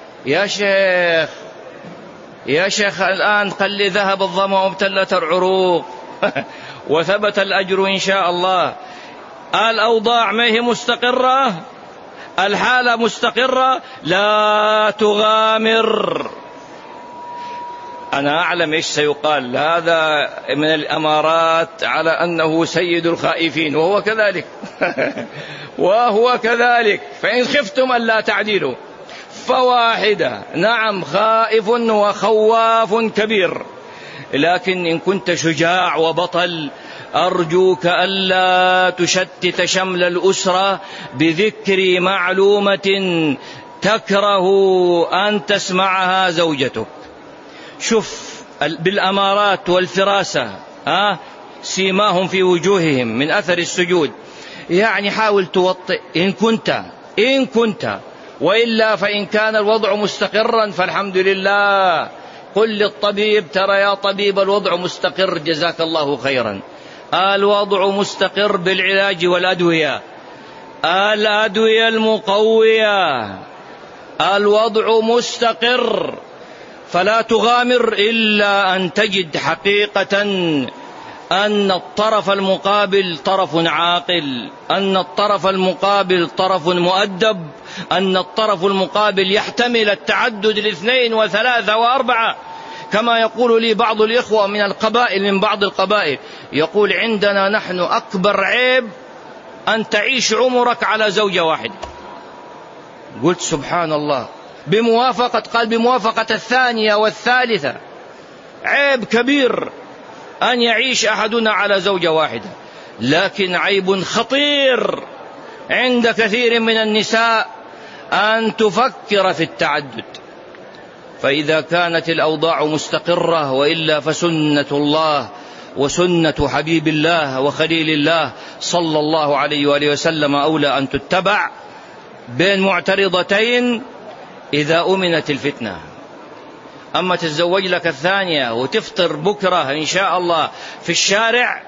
يا شيخ الآن خلي ذهب الظمأ وابتلت العروق وثبت الأجر إن شاء الله. الأوضاع ما هي مستقرة، الحالة مستقرة، لا تغامر. أنا أعلم إيش سيقال: هذا من الأمارات على أنه سيد الخائفين، وهو كذلك. فإن خفتم ألا تعدلوا فواحدة. نعم، خائف وخواف كبير، لكن إن كنت شجاع وبطل أرجوك ألا تشتت شمل الأسرة بذكر معلومة تكره أن تسمعها زوجتك. شوف بالأمارات والفراسة سيماهم في وجوههم من أثر السجود. يعني حاول توطئ إن كنت، وإلا فإن كان الوضع مستقرا فالحمد لله. قل للطبيب: ترى يا طبيب الوضع مستقر، جزاك الله خيرا. الوضع مستقر بالعلاج والأدوية، الأدوية المقوية، الوضع مستقر. فلا تغامر إلا أن تجد حقيقة أن الطرف المقابل طرف عاقل، أن الطرف المقابل طرف مؤدب، أن الطرف المقابل يحتمل التعدد ل2 و3 و4. كما يقول لي بعض الإخوة من القبائل، من بعض القبائل، يقول عندنا نحن أكبر عيب أن تعيش عمرك على زوجة واحدة. قلت سبحان الله، قال بموافقة الثانية والثالثة، عيب كبير أن يعيش أحدنا على زوجة واحدة. لكن عيب خطير عند كثير من النساء أن تفكر في التعدد. فإذا كانت الأوضاع مستقرة، وإلا فسنة الله وسنة حبيب الله وخليل الله صلى الله عليه وآله وسلم أولى أن تتبع بين معترضتين إذا أمنت الفتنة. أما تتزوج لك الثانية وتفطر بكرة إن شاء الله في الشارع،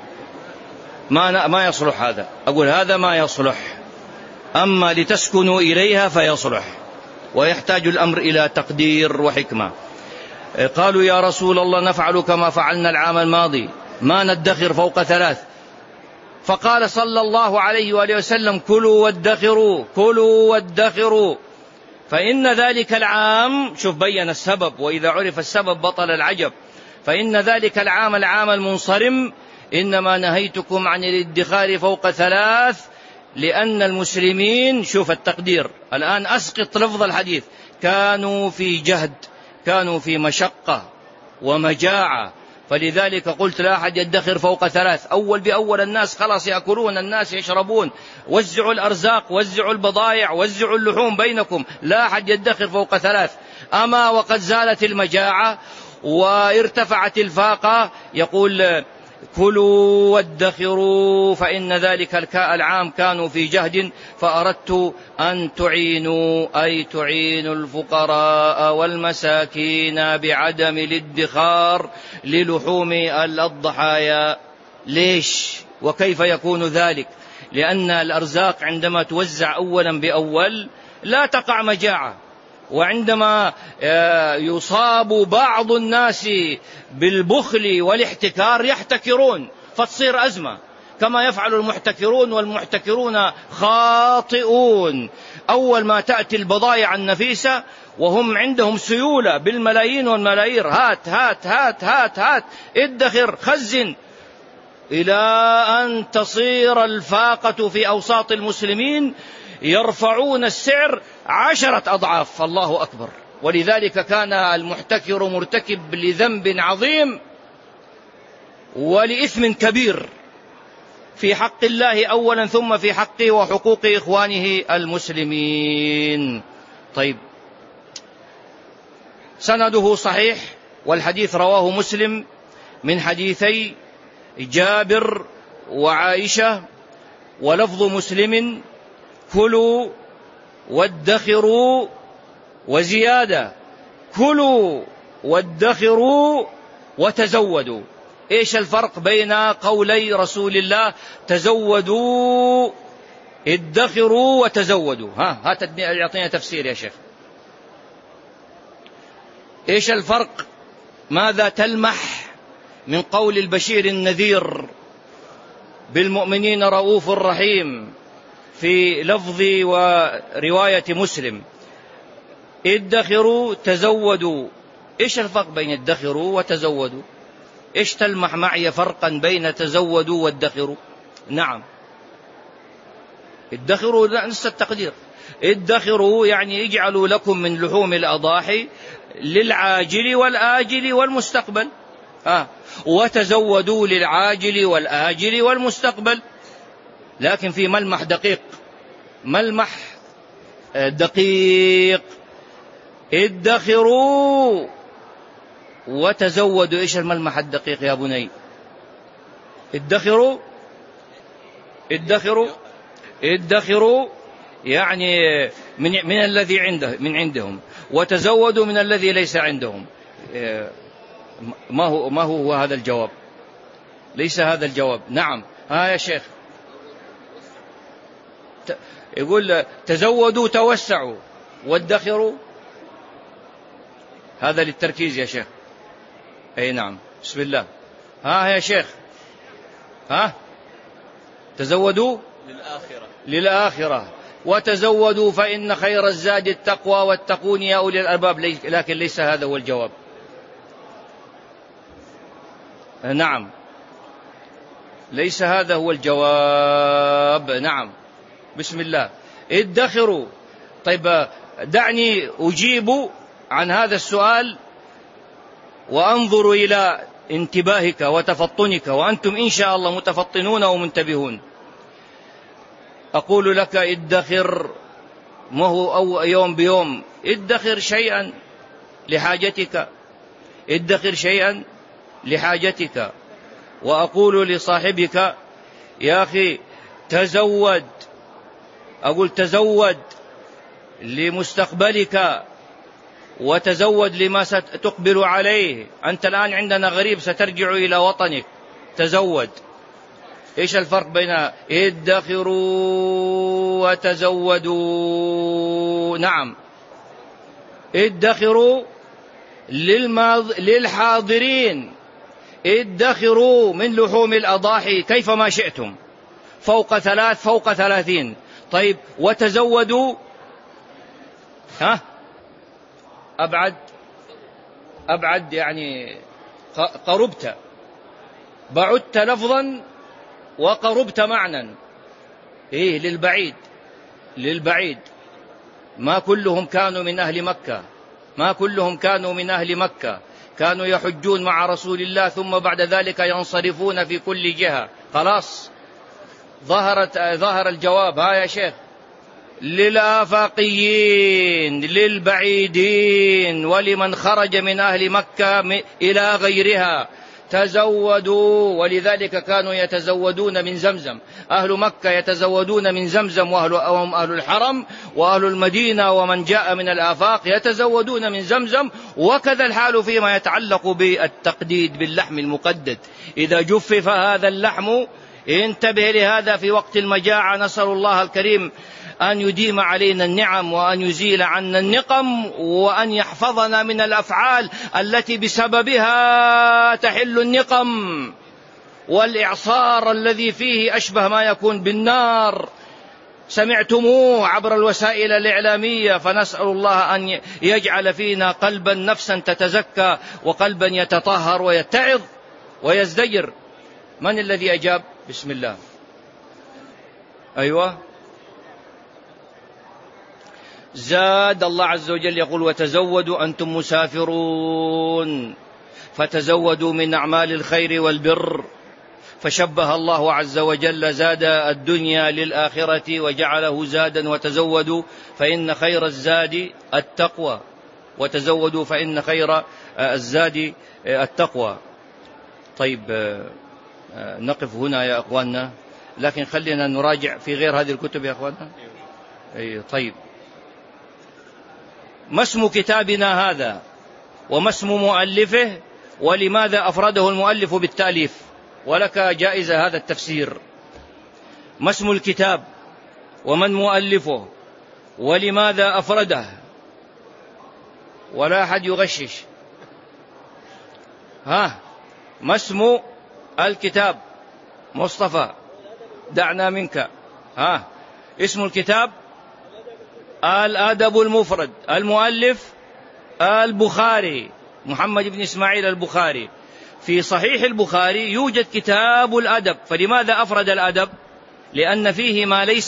ما يصلح هذا. أقول هذا ما يصلح. أما لتسكنوا إليها فيصلح، ويحتاج الأمر إلى تقدير وحكمة. قالوا يا رسول الله نفعل كما فعلنا العام الماضي، ما ندخر فوق 3. فقال صلى الله عليه وآله وسلم كلوا وادخروا، كلوا وادخروا، فإن ذلك العام، شوف بين السبب، وإذا عرف السبب بطل العجب، فإن ذلك العام المنصرم إنما نهيتكم عن الادخار فوق 3 لأن المسلمين، شوف التقدير الآن، أسقط لفظ الحديث، كانوا في جهد، كانوا في مشقة ومجاعة، فلذلك قلت لا أحد يدخر فوق 3. أول بأول الناس خلاص يأكلون، الناس يشربون، وزعوا الأرزاق، وزعوا البضائع، وزعوا اللحوم بينكم، لا أحد يدخر فوق 3. أما وقد زالت المجاعة وارتفعت الفاقة، يقول كلوا وادخروا فإن ذلك العام كانوا في جهد، فأردت أن تعينوا، أي تعينوا الفقراء والمساكين بعدم الادخار للحوم الضحايا. ليش وكيف يكون ذلك؟ لأن الأرزاق عندما توزع أولا بأول لا تقع مجاعة، وعندما يصاب بعض الناس بالبخل والاحتكار يحتكرون فتصير أزمة، كما يفعل المحتكرون، والمحتكرون خاطئون. أول ما تأتي البضائع النفيسة وهم عندهم سيولة بالملايين والملايير، هات هات هات هات هات، ادخر، خزن، إلى أن تصير الفاقة في أوساط المسلمين، يرفعون السعر 10 أضعاف. الله أكبر. ولذلك كان المحتكر مرتكب لذنب عظيم ولإثم كبير في حق الله أولا، ثم في حقه وحقوق إخوانه المسلمين. طيب، سنده صحيح، والحديث رواه مسلم من حديثي جابر وعائشة، ولفظ مسلم كلوا وادخروا، وزيادة كلوا وادخروا وتزودوا. إيش الفرق بين قولي رسول الله تزودوا، ادخروا وتزودوا؟ هات يعطينا تفسير يا شيخ. إيش الفرق؟ ماذا تلمح من قول البشير النذير بالمؤمنين رؤوف رحيم في لفظ ورواية مسلم ادخروا تزودوا؟ إيش الفرق بين ادخروا وتزودوا؟ إيش تلمح معي فرقا بين تزودوا وادخروا؟ نعم، ادخروا نفس التقدير، ادخروا يعني اجعلوا لكم من لحوم الأضاحي للعاجل والآجل والمستقبل، وتزودوا للعاجل والآجل والمستقبل. لكن في ملمح دقيق، ملمح دقيق، ادخروا وتزودوا. ايش الملمح الدقيق يا بني؟ ادخروا، ادخروا، ادخروا يعني من الذي من عندهم، وتزودوا من الذي ليس عندهم. ما هو هذا الجواب؟ ليس هذا الجواب. نعم، يا شيخ، يقول تزودوا توسعوا وادخروا، هذا للتركيز يا شيخ. أي نعم، بسم الله. يا شيخ، تزودوا للآخرة وتزودوا فإن خير الزاد التقوى واتقون يا أولي الألباب. لكن ليس هذا هو الجواب. نعم، ليس هذا هو الجواب. نعم، بسم الله. ادخروا. طيب دعني أجيب عن هذا السؤال وأنظر إلى انتباهك وتفطنك، وأنتم إن شاء الله متفطنون ومنتبهون. أقول لك ادخر، ما هو أو يوم بيوم، ادخر شيئا لحاجتك، ادخر شيئا لحاجتك. وأقول لصاحبك يا أخي تزود، أقول تزود لمستقبلك وتزود لما ستقبل عليه. أنت الآن عندنا غريب، سترجع إلى وطنك، تزود. إيش الفرق بين ادخروا وتزودوا؟ نعم، ادخروا للحاضرين، ادخروا من لحوم الأضاحي كيفما شئتم، فوق 3 فوق 30. طيب وتزودوا، أبعد يعني قربت، بعدت لفظا وقربت معنى. إيه للبعيد. ما كلهم كانوا من أهل مكة، ما كلهم كانوا من أهل مكة، كانوا يحجون مع رسول الله ثم بعد ذلك ينصرفون في كل جهة. خلاص ظهر الجواب. ها يا شيخ، للآفاقيين، للبعيدين، ولمن خرج من أهل مكة إلى غيرها تزودوا. ولذلك كانوا يتزودون من زمزم، أهل مكة يتزودون من زمزم، وهم أهل الحرم، وأهل المدينة ومن جاء من الآفاق يتزودون من زمزم. وكذا الحال فيما يتعلق بالتقديد باللحم المقدد. إذا جفف هذا اللحم، انتبه لهذا في وقت المجاعة. نسأل الله الكريم أن يديم علينا النعم، وأن يزيل عنا النقم، وأن يحفظنا من الأفعال التي بسببها تحل النقم، والإعصار الذي فيه أشبه ما يكون بالنار سمعتموه عبر الوسائل الإعلامية. فنسأل الله أن يجعل فينا قلبا نفسا تتزكى، وقلبا يتطهر ويتعظ ويزدجر. من الذي أجاب؟ بسم الله. أيوة، زاد الله عز وجل يقول وتزودوا أنتم مسافرون، فتزودوا من أعمال الخير والبر. فشبه الله عز وجل زاد الدنيا للآخرة وجعله زادا. وتزودوا فإن خير الزاد التقوى، وتزودوا فإن خير الزاد التقوى. طيب نقف هنا يا أخواننا، لكن خلينا نراجع في غير هذه الكتب يا أخواننا. طيب، ما اسم كتابنا هذا، وما اسم مؤلفه، ولماذا أفرده المؤلف بالتأليف؟ ولك جائزة هذا التفسير. ما اسم الكتاب، ومن مؤلفه، ولماذا أفرده؟ ولا أحد يغشش. ما اسم الكتاب؟ مصطفى دعنا منك. اسم الكتاب الأدب المفرد، المؤلف البخاري، محمد بن إسماعيل البخاري. في صحيح البخاري يوجد كتاب الأدب. فلماذا أفرد الأدب؟ لأن فيه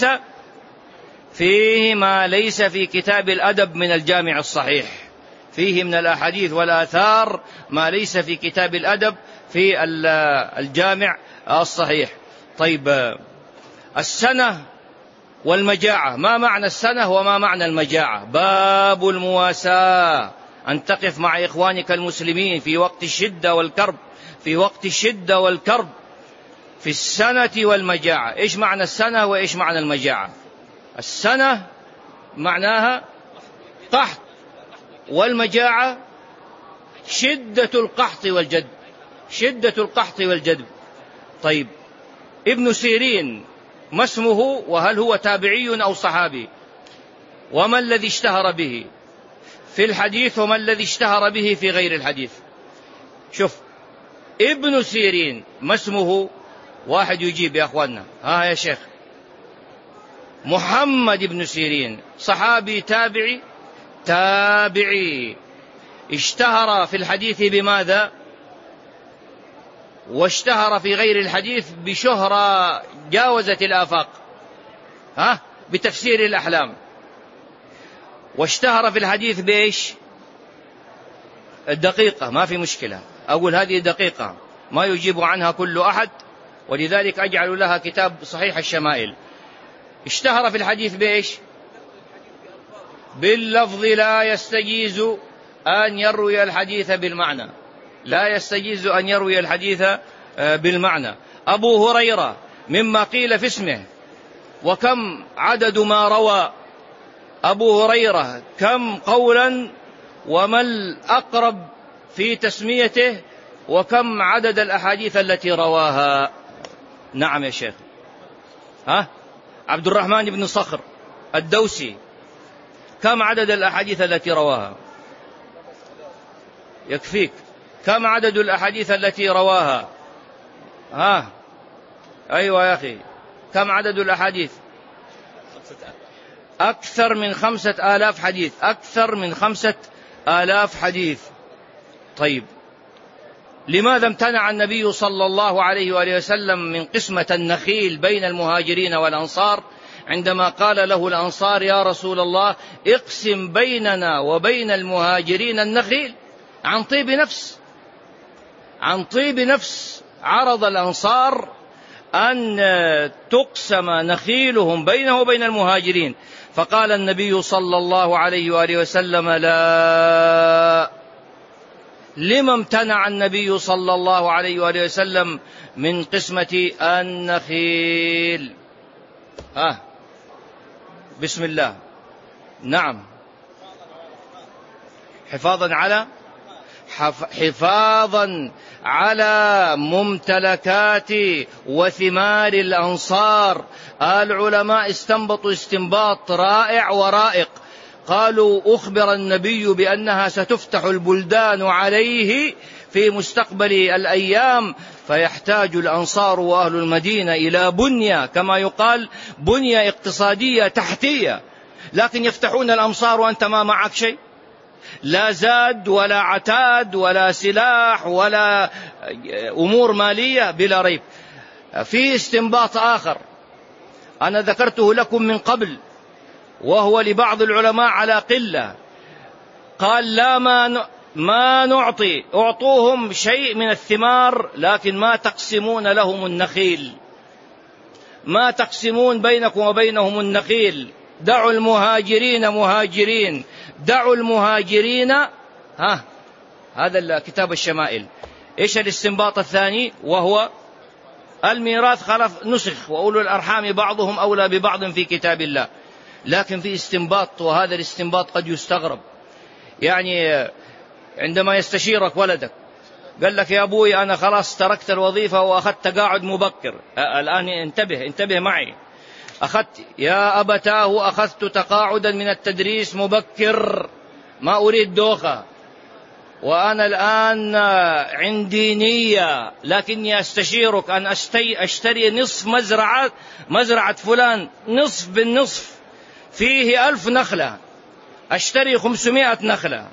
ما ليس في كتاب الأدب من الجامع الصحيح، فيه من الأحاديث والآثار ما ليس في كتاب الأدب في الجامع الصحيح. طيب، السنة والمجاعة، ما معنى السنة وما معنى المجاعة؟ باب المواساة، أن تقف مع إخوانك المسلمين في وقت الشدة والكرب، في وقت الشدة والكرب، في السنة والمجاعة. إيش معنى السنة وإيش معنى المجاعة؟ السنة معناها قحط، والمجاعة شدة القحط والجدب، شدة القحط والجدب. طيب، ابن سيرين ما اسمه، وهل هو تابعي أو صحابي؟ وما الذي اشتهر به في الحديث، وما الذي اشتهر به في غير الحديث؟ شوف، ابن سيرين ما اسمه؟ واحد يجيب يا أخوانا. يا شيخ، محمد بن سيرين، صحابي تابعي؟ تابعي. اشتهر في الحديث بماذا؟ واشتهر في غير الحديث بشهرة جاوزت الآفاق، بتفسير الأحلام. واشتهر في الحديث بإيش؟ الدقيقة، ما في مشكلة، أقول هذه دقيقة ما يجيب عنها كل أحد، ولذلك أجعل لها كتاب صحيح الشمائل. اشتهر في الحديث بإيش؟ باللفظ لا يستجيز أن يروي الحديث بالمعنى، لا يستجيز أن يروي الحديث بالمعنى. أبو هريرة مما قيل في اسمه، وكم عدد ما روى أبو هريرة، كم قولا، وما الأقرب في تسميته، وكم عدد الأحاديث التي رواها؟ نعم يا شيخ. عبد الرحمن بن صخر الدوسي، كم عدد الأحاديث التي رواها؟ يكفيك. كم عدد الأحاديث التي رواها؟ أيوة يا أخي، كم عدد الأحاديث؟ أكثر من 5000 حديث، أكثر من 5000 حديث. طيب، لماذا امتنع النبي صلى الله عليه وآله وسلم من قسمة النخيل بين المهاجرين والأنصار، عندما قال له الأنصار يا رسول الله اقسم بيننا وبين المهاجرين النخيل؟ عن طيب نفس، عن طيب نفس عرض الأنصار أن تقسم نخيلهم بينه وبين المهاجرين، فقال النبي صلى الله عليه وآله وسلم لا. لما امتنع النبي صلى الله عليه وآله وسلم من قسمة النخيل؟ بسم الله. نعم، حفاظا على ممتلكات وثمار الأنصار. العلماء استنبطوا استنباط رائع ورائق، قالوا أخبر النبي بأنها ستفتح البلدان عليه في مستقبل الأيام، فيحتاج الأنصار وأهل المدينة إلى بنية، كما يقال بنية اقتصادية تحتية، لكن يفتحون الأمصار وأنت ما معك شيء، لا زاد ولا عتاد ولا سلاح ولا أمور مالية، بلا ريب. في استنباط آخر أنا ذكرته لكم من قبل، وهو لبعض العلماء على قلة، قال لا ما نعطي، أعطوهم شيء من الثمار لكن ما تقسمون لهم النخيل، ما تقسمون بينكم وبينهم النخيل، دعوا المهاجرين مهاجرين، دعوا المهاجرين. هذا كتاب الشمائل. إيش الاستنباط الثاني؟ وهو الميراث خلف نسخ، وأولو الأرحام بعضهم أولى ببعض في كتاب الله. لكن في استنباط، وهذا الاستنباط قد يستغرب، يعني عندما يستشيرك ولدك قال لك يا أبوي أنا خلاص تركت الوظيفة وأخذت تقاعد مبكر، الآن انتبه معي، أخذت يا أبتاه أخذت تقاعدا من التدريس مبكر، ما أريد دوخة، وأنا الآن عندي نية، لكني أستشيرك أن أشتري نصف مزرعة فلان، نصف بالنصف، فيه 1000 نخلة، أشتري 500 نخلة.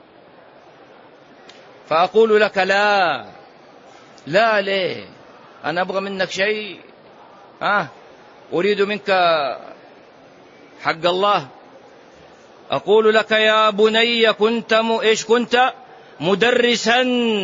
فأقول لك لا ليه؟ أنا أبغى منك شيء، أريد منك حق الله. أقول لك يا بني كنت مدرسا،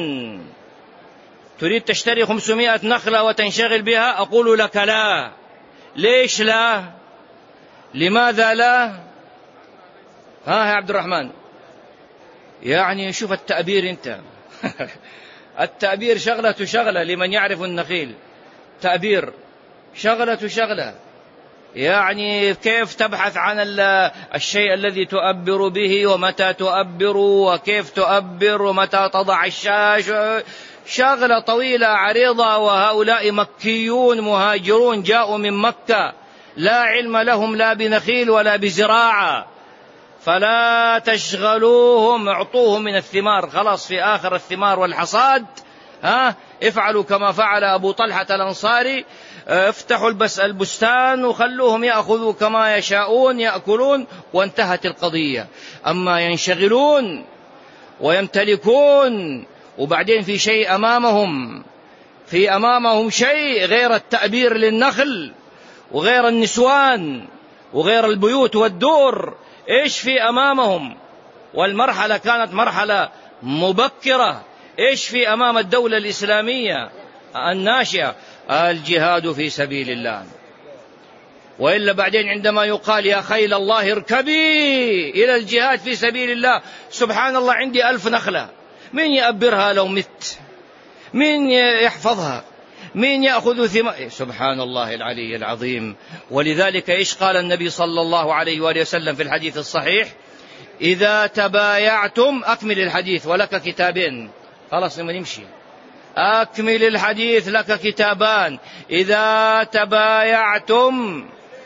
تريد تشتري 500 نخلة وتنشغل بها؟ أقول لك لا. ليش لا؟ لماذا لا؟ يا عبد الرحمن، يعني شوف التعبير أنت التعبير شغلة لمن يعرف النخيل، تعبير شغلة، يعني كيف تبحث عن الشيء الذي تؤبر به، ومتى تؤبر، وكيف تؤبر، ومتى تضع الشاش، شغلة طويلة عريضة. وهؤلاء مكيون مهاجرون جاءوا من مكة، لا علم لهم لا بنخيل ولا بزراعة، فلا تشغلوهم، اعطوهم من الثمار، خلاص في آخر الثمار والحصاد افعلوا كما فعل أبو طلحة الأنصاري، افتحوا البستان وخلوهم يأخذوا كما يشاءون، يأكلون، وانتهت القضية. أما ينشغلون ويمتلكون وبعدين في شيء أمامهم، في أمامهم شيء غير التأبير للنخل وغير النسوان وغير البيوت والدور؟ إيش في أمامهم؟ والمرحلة كانت مرحلة مبكرة. إيش في أمام الدولة الإسلامية الناشئة؟ الجهاد في سبيل الله. وإلا بعدين عندما يقال يا خيل الله اركبي إلى الجهاد في سبيل الله، سبحان الله عندي 1000 نخلة، من يأبرها لو مت؟ من يحفظها؟ من يأخذ ثمار؟ سبحان الله العلي العظيم. ولذلك إيش قال النبي صلى الله عليه وآله وسلم في الحديث الصحيح؟ إذا تبايعتم، أكمل الحديث ولك كتابين، خلاص لما نمشي، أكمل الحديث لك كتابان. إذا تبايعتم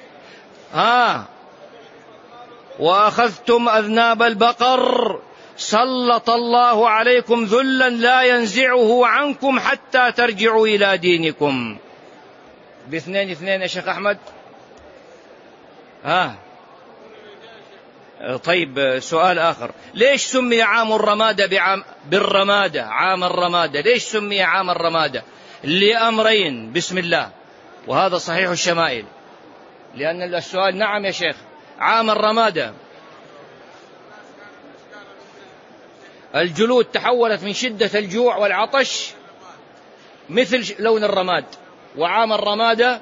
وأخذتم أذناب البقر سلط الله عليكم ذلا لا ينزعه عنكم حتى ترجعوا إلى دينكم. باثنين اثنين يا شيخ أحمد. طيب سؤال آخر، ليش سمي عام الرمادة بالرمادة، عام الرمادة؟ ليش سمي عام الرمادة؟ لأمرين، بسم الله، وهذا صحيح الشمائل. لأن السؤال نعم يا شيخ، عام الرمادة الجلود تحولت من شدة الجوع والعطش مثل لون الرماد، وعام الرمادة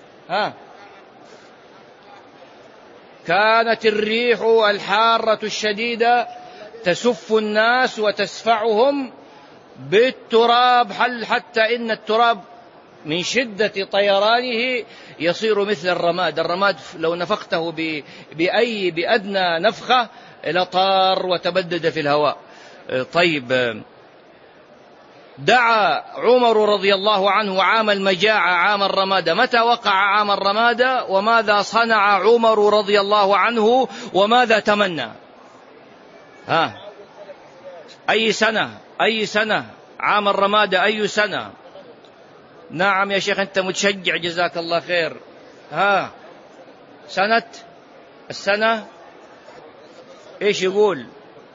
كانت الريح الحارة الشديدة تسف الناس وتسفعهم بالتراب، حتى إن التراب من شدة طيرانه يصير مثل الرماد. الرماد لو نفخته بأدنى نفخة لطار وتبدد في الهواء. طيب، دعا عمر رضي الله عنه عام المجاعة عام الرمادة. متى وقع عام الرمادة؟ وماذا صنع عمر رضي الله عنه؟ وماذا تمنى؟ أي سنة؟ أي سنة عام الرمادة؟ أي سنة؟ نعم يا شيخ أنت متشجع، جزاك الله خير. السنة إيش يقول؟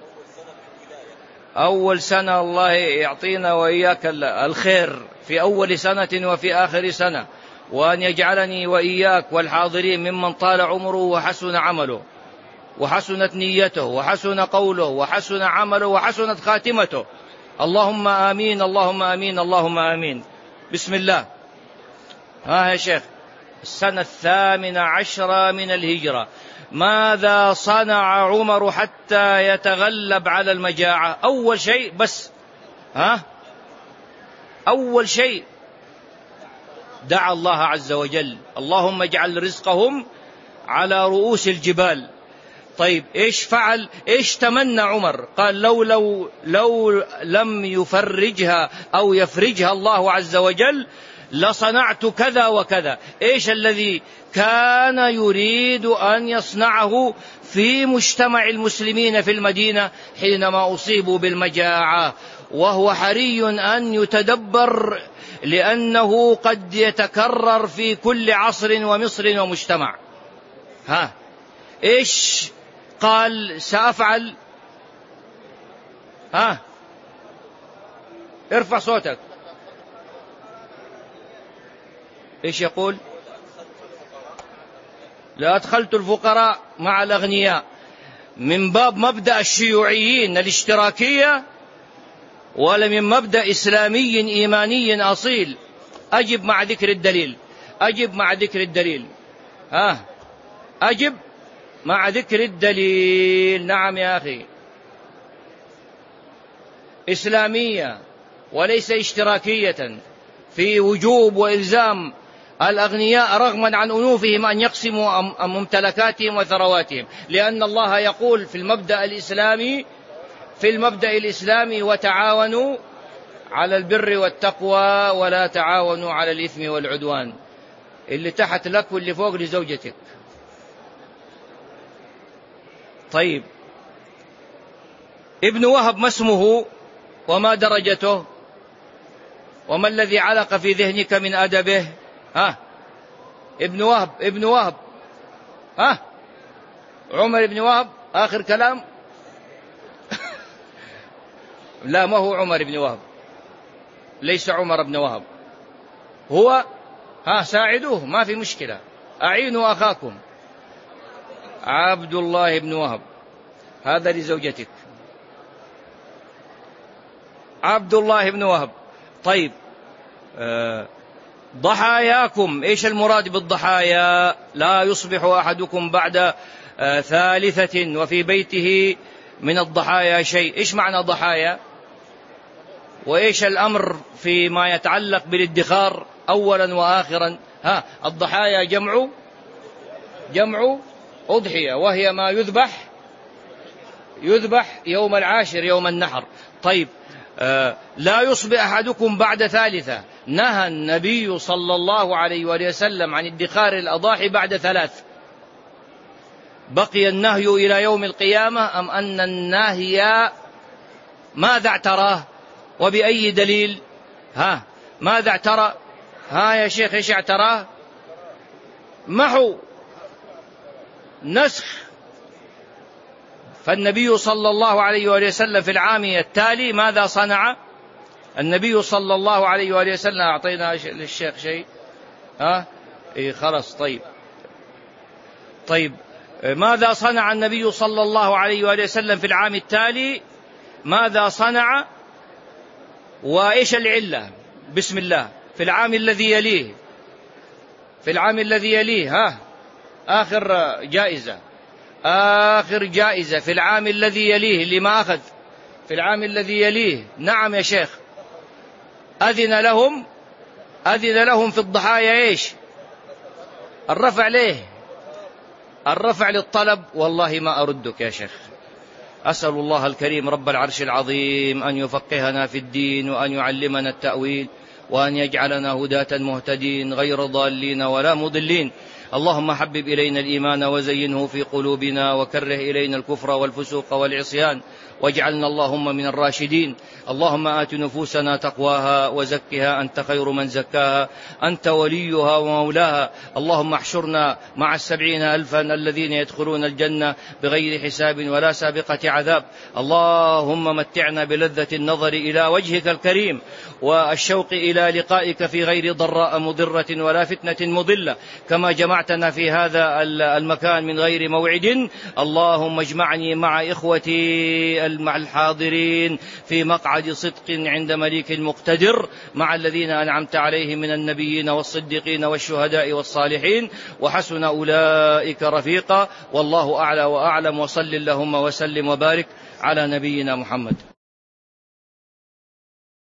أول سنة. الله يعطينا وإياك الخير في أول سنة وفي آخر سنة، وأن يجعلني وإياك والحاضرين ممن طال عمره وحسن عمله وحسنت نيته وحسن قوله وحسن عمله وحسنت خاتمته. اللهم آمين، اللهم آمين، اللهم آمين. بسم الله. يا شيخ، السنة 18 من الهجرة. ماذا صنع عمر حتى يتغلب على المجاعة؟ أول شيء بس أول شيء دعا الله عز وجل، اللهم اجعل رزقهم على رؤوس الجبال. طيب إيش فعل؟ إيش تمنى عمر؟ قال لو لم يفرجها أو يفرجها الله عز وجل لصنعت كذا وكذا. إيش الذي كان يريد أن يصنعه في مجتمع المسلمين في المدينة حينما أصيبوا بالمجاعة؟ وهو حري أن يتدبر، لأنه قد يتكرر في كل عصر ومصر ومجتمع. إيش قال سأفعل؟ ارفع صوتك. إيش يقول؟ لأدخلت الفقراء مع الأغنياء، من باب مبدأ الشيوعيين الاشتراكية، ولا من مبدأ إسلامي إيماني أصيل. أجب مع ذكر الدليل، أجب مع ذكر الدليل. أجب مع ذكر الدليل. نعم يا أخي، إسلامية وليس اشتراكية، في وجوب وإلزام الأغنياء رغما عن أنوفهم أن يقسموا ممتلكاتهم وثرواتهم، لأن الله يقول في المبدأ الإسلامي وتعاونوا على البر والتقوى ولا تعاونوا على الإثم والعدوان. اللي تحت لك واللي فوق لزوجتك. طيب، ابن وهب ما اسمه وما درجته وما الذي علق في ذهنك من أدبه؟ ابن وهب عمر بن وهب. آخر كلام. لا، ما هو عمر بن وهب، ليس عمر بن وهب. هو ساعدوه، ما في مشكلة، أعينوا أخاكم. عبد الله بن وهب، هذا لزوجتك. عبد الله بن وهب. طيب، ضحاياكم، إيش المراد بالضحايا؟ لا يصبح أحدكم بعد 3 وفي بيته من الضحايا شيء. إيش معنى ضحايا؟ وإيش الأمر فيما يتعلق بالادخار أولا وآخرا؟ الضحايا جمع أضحية، وهي ما يذبح يوم العاشر، يوم النحر. طيب، لا يصبح أحدكم بعد 3. نهى النبي صلى الله عليه وسلم عن ادخار الأضاحي بعد 3. بقي النهي إلى يوم القيامة أم أن النهي ماذا اعتراه وبأي دليل؟ ماذا اعترى؟ يا شيخ، إيش اعتراه؟ محو، نسخ. فالنبي صلى الله عليه وسلم في العام التالي ماذا صنع؟ النبي صلى الله عليه وسلم، أعطينا للشيخ شيء؟ خلاص. طيب، ماذا صنع النبي صلى الله عليه وسلم في العام التالي؟ ماذا صنع وإيش العلة؟ بسم الله. في العام الذي يليه، آخر جائزة في العام الذي يليه، اللي ما أخذ في العام الذي يليه. نعم يا شيخ، أذن لهم في الضحايا إيش؟ الرفع للطلب. والله ما أردك يا شيخ. أسأل الله الكريم رب العرش العظيم أن يفقهنا في الدين، وأن يعلمنا التأويل، وأن يجعلنا هداة مهتدين غير ضالين ولا مضلين. اللهم حبب إلينا الإيمان وزينه في قلوبنا، وكره إلينا الكفر والفسوق والعصيان، واجعلنا اللهم من الراشدين. اللهم آت نفوسنا تقواها وزكها أنت خير من زكاها، أنت وليها ومولاها. اللهم احشرنا مع 70,000 الذين يدخلون الجنة بغير حساب ولا سابقة عذاب. اللهم متعنا بلذة النظر إلى وجهك الكريم، والشوق إلى لقائك في غير ضراء مضرة ولا فتنة مضلة، كما جمعتنا في هذا المكان من غير موعد. اللهم اجمعني مع إخوتي مع الحاضرين في مقعد صدق عند مليك مقتدر، مع الذين أنعمت عليهم من النبيين والصديقين والشهداء والصالحين، وحسن أولئك رفيقا. والله أعلى وأعلم. وصل اللهم وسلم وبارك على نبينا محمد.